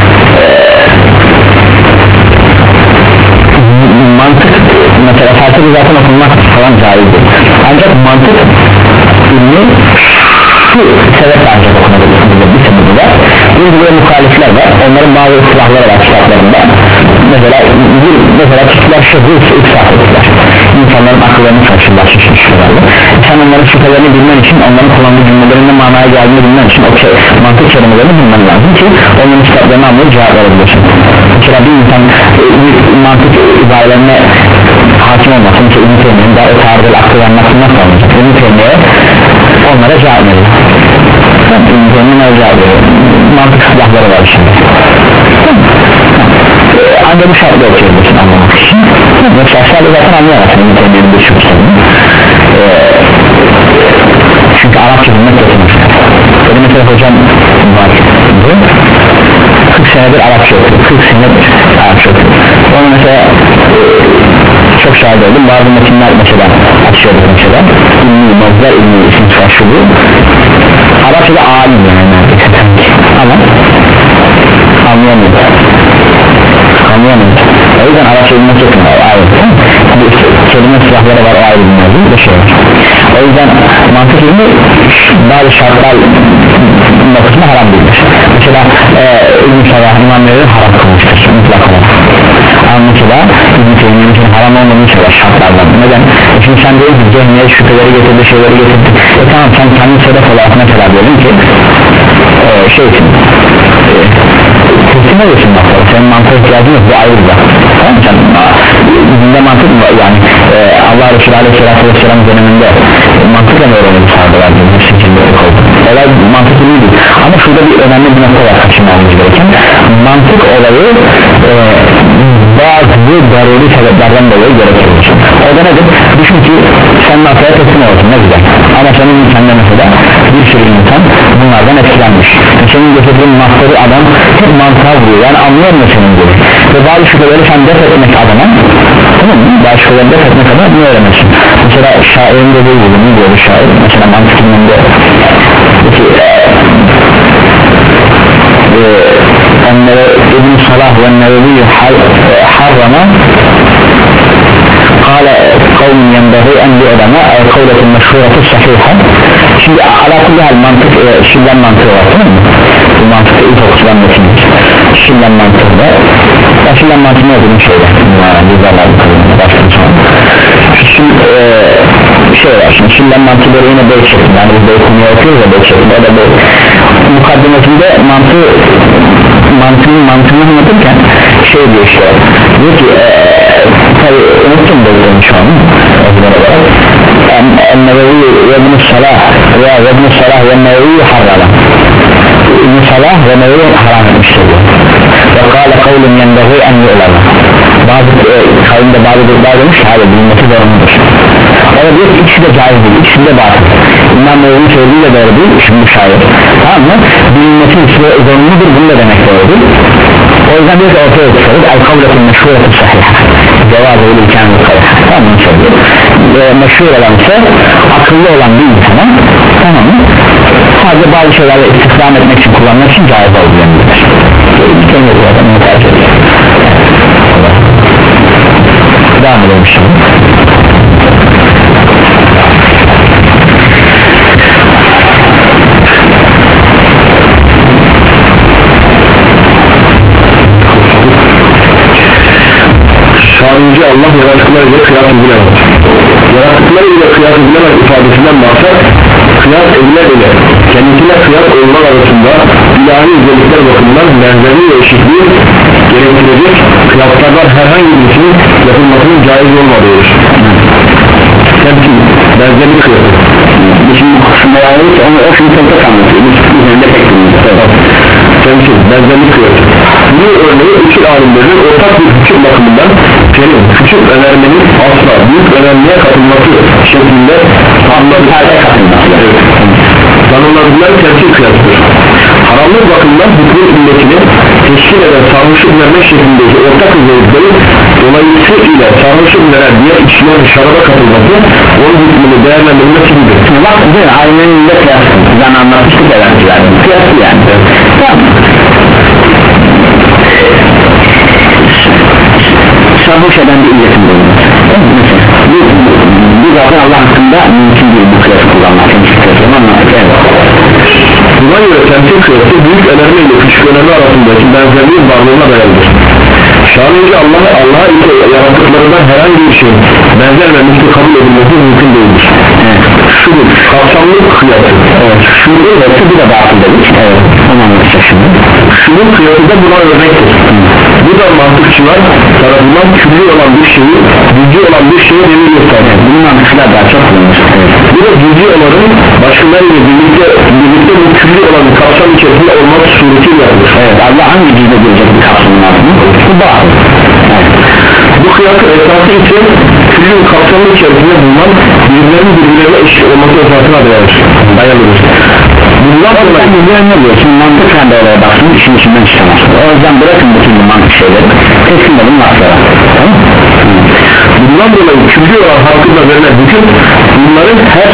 e, mantık mesela felsefe zaten okunmak falan caizdir. Ancak mantık ilmi şu sebeple ancak okunabilirsiniz, bir sebebi var. Uygulamaya muhalifler var, onların bazı ıslahları var kitaplarında. Mesela bir, mesela kişiler şüphü ıslah ettiler, insanların akıllarını karşılar şüphelerle. Sen onların şüphelerini bilmen için, onların kullandığı cümlelerinin manaya geldiğini bilmen için o şey, mantık kelimelerini bilmen lazım ki onların kitaplarını anlayıp cevap verebilirsin. Mesela bir insan bir mantık ibarelerine hakim olmasın, mesela İbn-i Teymiye'nin daha o tarihi akıl anlatsın nasıl olacak? İbn-i Teymiye onlara cevap verir. İbn-i Teymiye'nin cevap verir. Mantık silahları var şimdi. Ancak bu şartla okuyabilirsin anlamak için. Yoksa aşağıda zaten anlayamazsın İbn-i Teymiye'nin bir şüphesini. Ee, çünkü Arapça bilmek getirmiş. Benim mesela hocam var, kırk senedir Arapça okuyor, kırk senedir Arapça okuyor. Onu mesela e, çok şahit oldum, bazı metinler mesela açıyorduk mesela, İlmi, Mezler, İlmi, isim karşılığı Arapçada alim yani neredeyse ama anlayamıyor anlayamıyor. O yüzden Arapça bilmek çok ayrı. Kelime silahları var, o ayrı bilmezdi bir şey var. O yüzden mantık ilmi bazı şartlar noktasında haram değildir. Mesela e, İbn-i Salah İmamları haram kılmıştır mutlak olarak. Ama mesela İbn-i Teymiye'nin haram olmadığını söyler şartlardan. Neden? Çünkü sen değil ki cehmiye şüpheleri getirdi, şeyleri getirdi. E tamam, sen kendi sebep olarak mesela diyelim ki e, şey için e, teslim oluyorsun bakalım, senin mantığa ihtiyacın yok, bu ayrı bir bak. Tamam mı? Sen dinde mantık mı yani e, Allah Resulü Aleyhisselatü Vesselam döneminde mantıkla mı öğrenildi sahabeler diye bir şekilde oldu. Olay mantık değil ama şurada bir önemli bir nokta var kaçınmamız gereken. Mantık olayı e, bazı daruri sebeplerden dolayı gerekir. O o da nedir? Düşün ki sen masaya teslim olsun, ne güzel, ama senin insanda mesela bir sürü insan bunlardan etkilenmiş. Senin getirdiğin masları adam hep mantığa vuruyor, yani anlıyor mu senin gibi? Ve bazı şüpheleri sen def etmek adına, tamam mı? Bazı şüpheleri def etmek adına bunu öğrenirsin. Mesela şairin de değil, ne diyor bu şair? Mesela mantık ilminde peki eee İbn Salah ve Nevevi harrama kâle kavmin yenbeği en li ulema ev kavletin meşhureti sahiha. Şimdi alakalı hal mantık e, şillen mantığı var, tamam mı? Bu mantıkta ilk okusulan metindir. Şillen mantığı da ya şillen mantığı ne olduğunu şeyde güzeller başlayalım sonra. Şimdi e, şey var, şimdi şillen mantığı yine beyt şeklinde, yani biz beyt konuya okuyoruz ya beyt şeklinde, o da beyt mukaddimesinde mantığı mantığın mantığını anlatırken şey diyor işte, diyor ki e, tabi unuttum bölümünü şu an özgür olarak en-Nevevi ve İbn-i Salah ve İbn-i Salah ve Nevevi harrama İbn-i Salah ve Nevevi haram etmiştir ve kâle kavlum yenbeği en yu'lama bazı e, kavimde bazı durumlar demiş ki hayır bilinmesi zorunludur. O da diyor ki ikisi de caiz değil, ikisi de batıl. İmam Nevevi'nin söylediği de doğru değil, şimdi şair, tamam mı? Bilinmesi zorunludur, bunu da demek doğru değil. O yüzden diyor ki ortaya çıkarız el-kavletin meşhuretin sahiha cevazı ile kendi kavle, tamam mı? E, meşhur olan ise akıllı olan bir insana, tamam mı? Sadece bazı şeylerle istihdam etmek için kullanmak için caiz olduğu yanıdır. Bir kere bu adam onu tercih ediyor. Devam edelim şimdi. Şahinci Allah yaratıklar ile kıyas edilemez. Yaratıklar ile kıyas edilemez ifadesinden maksat kıyas edilebilir. Kendisine kıyas olmak arasında ilahi özellikler bakımından benzerliği ve eşitliği gerektirecek kıyaslardan herhangi birisinin yapılmasının caiz olmadığıdır. Temsil, benzerlik kıyası. Şimdi bu kısımda yayılır ki onu o şimdi tek anlatıyor. Bu üzerinde pek bilmiyor. Temsil, benzerlik kıyası. Bu örneği iki alimlerin ortak bir hüküm bakımından senin küçük önermenin asla büyük önermeye katılması şeklinde anlatılmaya katılması. Tanımladıkları temsil kıyasıdır. Haramlık bakımından hükmün illetini teşkil eden sarhoşluk vermek şeklindeki ortak özellikleri dolayısıyla sarhoşluk veren diğer içkilerin şaraba katılması onun hükmünü değerlendirmesi gibidir. Şimdi bak değil mi? Aynen de kıyaslı. Ben anlatmıştık öğrenciler. Kıyaslı yani. Tamam. Sarhoş eden bir illetin bulunur. Bu, bu zaten Allah hakkında mümkün değil bu kıyası kullanmak. Temsil kıyasını anlattık. Buna göre temsil kıyası büyük önerme ile küçük önerme arasındaki benzerliğin varlığına dayalıdır. Şahinci Allah'a Allah'a ise yaratıklarından herhangi bir şey benzer ve misli kabul edilmesi mümkün değildir. Evet. Şudur, kapsamlı kıyası. Evet. Şudur yoksa bir de batıl dedik. Evet. Onu anlatacak şimdi. Şunun kıyası da buna örnektir. Bu da mantıkçılar tarafından külli olan bir şeyi, cüz'i olan bir şeye delil gösterir. Bunun mantıkçılar daha çok kullanır. Evet. Bu da cüz'i olanın başkalarıyla birlikte, birlikte bu külli olanın kapsam içerisinde olmak suretiyle yapılır. Evet. Allah hangi cüz'de gelecek bir kapsamın altında? Bu batıl. Evet. Bu kıyasın esası ise küllün kapsamı içerisinde bulunan birbirlerinin birbirlerine eşit olması esasına dayanır. Dayanılır. Bundan sonra birbirine ne diyor? Şimdi mantık sen de oraya baksın, işin içinden çıkamaz. O yüzden bırakın bütün bu mantık şeyleri, teslim olun laflara. Tamam mı? Bundan dolayı külli olan hakkında verilen hüküm bunların her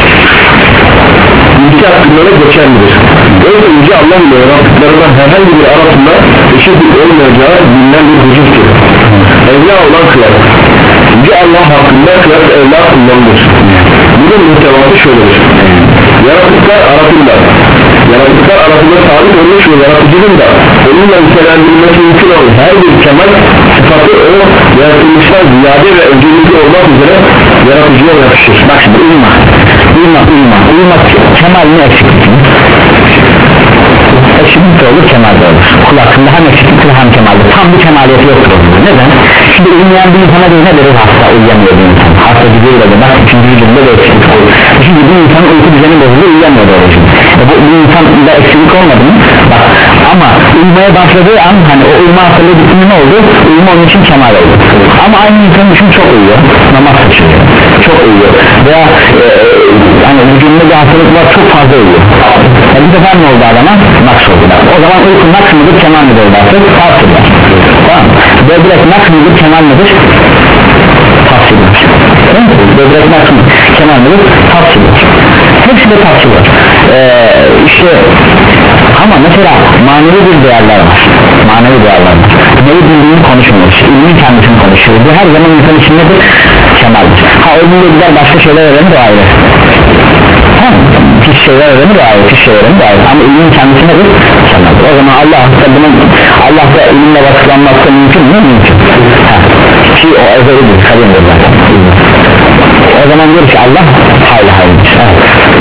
ülke hakkında geçerlidir. Öyle Yüce Allah ile yarattıklarından herhangi bir arasında eşitlik olmayacağı bilinen bir husustur. Evla olan kıyas. Yüce Allah hakkında kıyas evla kullanılır. Bunun muhtevası şöyledir. Yaratıklar arasında Yaratıklar arasında sabit olmuş ve yaratıcının da onunla nitelendirilmesi mümkün olur. Her bir kemal sıfatı o yaratılmışlar ziyade ve öncelikli olmak üzere yaratıcıya yakışır. Bak şimdi uyma uyma uyma uyma kemal ne eksiklik mi? Eksiklik de olur, kemal de olur. Kul hakkında hem eksikliktir hem kemaldir. Tam bir kemaliyeti yoktur. Neden? Şimdi uyumayan bir insana değil ne deriz? Hasta uyuyamıyor bir insan. Hasta gidiyor da bak üçüncü yüzyılda da eksiklik olur. doğrucu gibi insanın uyku düzeni bozuluyor, uyuyamıyor doğrucu. E bu, bu insanda eksiklik olmadı mı? Bak, ama uyumaya başladığı an hani o uyuma hastalığı bitiminde ne oldu? Uyuma onun için kemal oldu. Ama aynı insanın için çok uyuyor, namaz kaçırıyor, çok uyuyor veya e, hani vücudunda bir hastalık var, çok fazla uyuyor. E, bu sefer ne oldu adama? Naks oldu. O zaman uyku naks mıdır, kemal midir artık? Tavsiyeler. Tamam. Böbrek naks mıdır, kemal midir? Tavsiyeler. Böbrek naks mıdır, kemal midir? Tavsiyeler. Hepsi de tavsiyeler. Ee, işte ama mesela manevi bir değerler var. Manevi değerler var. Neyi bildiğini konuşmuyoruz. İlmin kendisini konuşuyoruz. Bu her zaman insan için nedir? Kemaldir. Ha ölümle gider başka şeyler öğrenir o ayrı. Tamam. Pis şeyler öğrenir o ayrı. Pis şeyler öğrenir o ayrı. Ama ilmin kendisi nedir? Kemaldir. O zaman Allah bunun Allah'ta ilimle vasıflanmakta mümkün mü? Mümkün. Ha. Ki o ezelidir. Kalimdir zaten. O zaman diyor ki Allah hayli haylidir. Evet.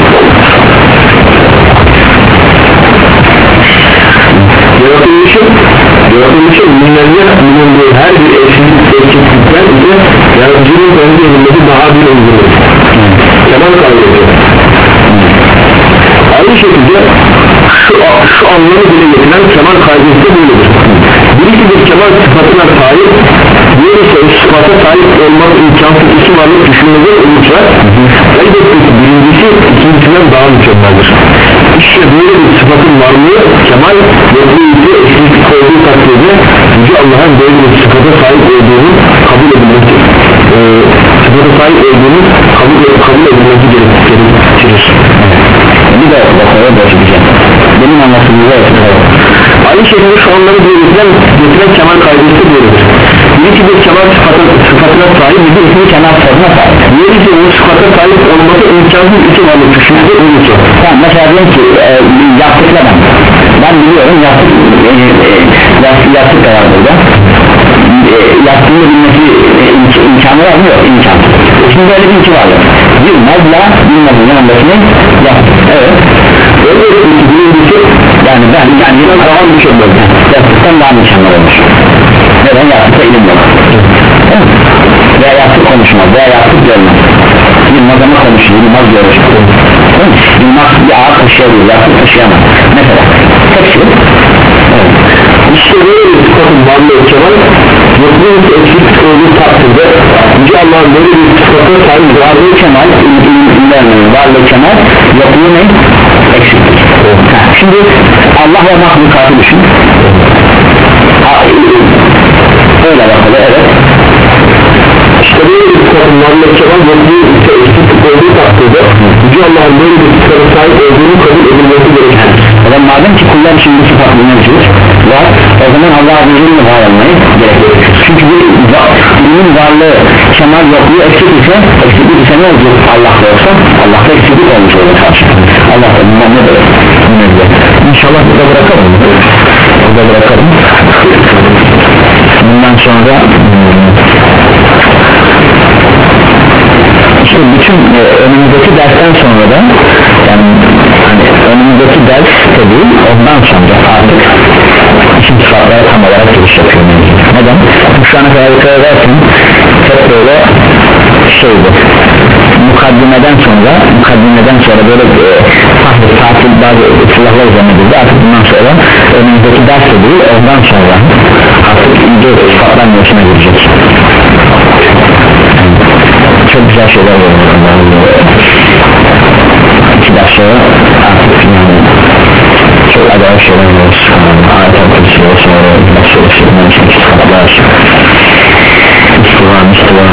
Yaratılmışı yaratılmışı minlerce bulunduğu her bir eşitlik eksiklikten ise yaratıcının kendi elindeki daha bir öldürür. Kemal kaydediyor. Aynı şekilde şu, şu anlamı bile getiren kemal kaydedisi böyledir. Birisi bir kemal sıfatına sahip, diğer ise o sıfata sahip olmak imkansız iki varlık düşünmede olursa elbette ki birincisi ikincisinden daha mükemmeldir. İşte böyle bir sıfatın varlığı kemal ve bu ise eşitlik olduğu takdirde Yüce Allah'ın böyle bir sıfata sahip olduğunu kabul edilmesi e, sıfata sahip olduğunu kabul, kabul edilmesi gerektirir. Bir de bakmaya başlayacağım. Benim anlatımımda aynı şekilde şu anları diye getiren, getiren kemal kaydesi böyledir. Birisi bir kemal sıfatına, sıfatına sahip, birisi bir kemal sıfatına sahip. Birisi o sıfata sahip olması imkansız iki varlık düşünce olursa. Tamam, mesela diyelim ki e, yaptıkla ben ben biliyorum yaptık e, e, yaptık, yaptık da var burada e, yaptığını bilmesi e, imk imkanı var mı? Yok, imkan. Şimdi böyle bir iki varlık bilmezla bilmezin yanındakini yaptık. Evet. Öyle bir birincisi yani ben yani yine daha mükemmel yaptıktan daha mükemmel olmuş. Neden? Yaptıkta ilim yok. Evet. Veya yaptık konuşmaz veya yaptık görmez. Bilmez ama konuşuyor, bilmez görür. Bilmez bir ağır taşıyabilir, yaptık taşıyamaz. Mesela hepsi evet. İşte böyle bir sıfatın varlığı kemal yokluğu ise eksiklik olduğu takdirde Yüce Allah'ın böyle bir sıfatı sahip varlığı kemal, ilimlerinin varlığı kemal, yokluğu ne? Eksiklik. Şimdi Allah ve mahlukatı düşün. Öyle bakalım, evet. İşte böyle bir sıfatın varlığı kemal yokluğu ise eksiklik olduğu takdirde Yüce Allah'ın böyle bir sıfatı sahip olduğunu kabul edilmesi gerekir. O zaman madem ki kullar için bu sıfat mevcut var, o zaman Allah'a bizimle var olmayı gerekir. Çünkü bir ilimin varlığı kemal yokluğu eksik ise, eksiklik ise ne olacak? Allah'ta yoksa Allah'ta eksiklik olmuş olur karşı. Allah'ta bundan ne demek? İnşallah burada bırakalım. Burada bırakalım. Bundan sonra işte bütün e, önümüzdeki dersten sonra da yani hani önümüzdeki ders de değil, ondan sonra artık isim sıfatlara tam olarak giriş yapıyorum. Neden? Şu ana kadar dikkat edersen hep böyle şeydi, mukaddimeden sonra mukaddimeden sonra böyle e, tahsil, tatil bazı silahlar üzerine girdi. Artık bundan sonra önümüzdeki ders de değil, ondan sonra artık iyice sıfatlar mevzusuna girecek. Çok güzel şeyler var. İki ders sonra artık yani çok acayip şeyler var. Ayet-el Kudüs'e sonra başlıyor şeyler, iki sıfatlar İstivan, İstivan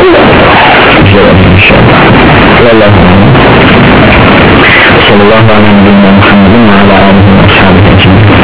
güzel olmuş inşallah. Vallahi sallallahu aleyhi ve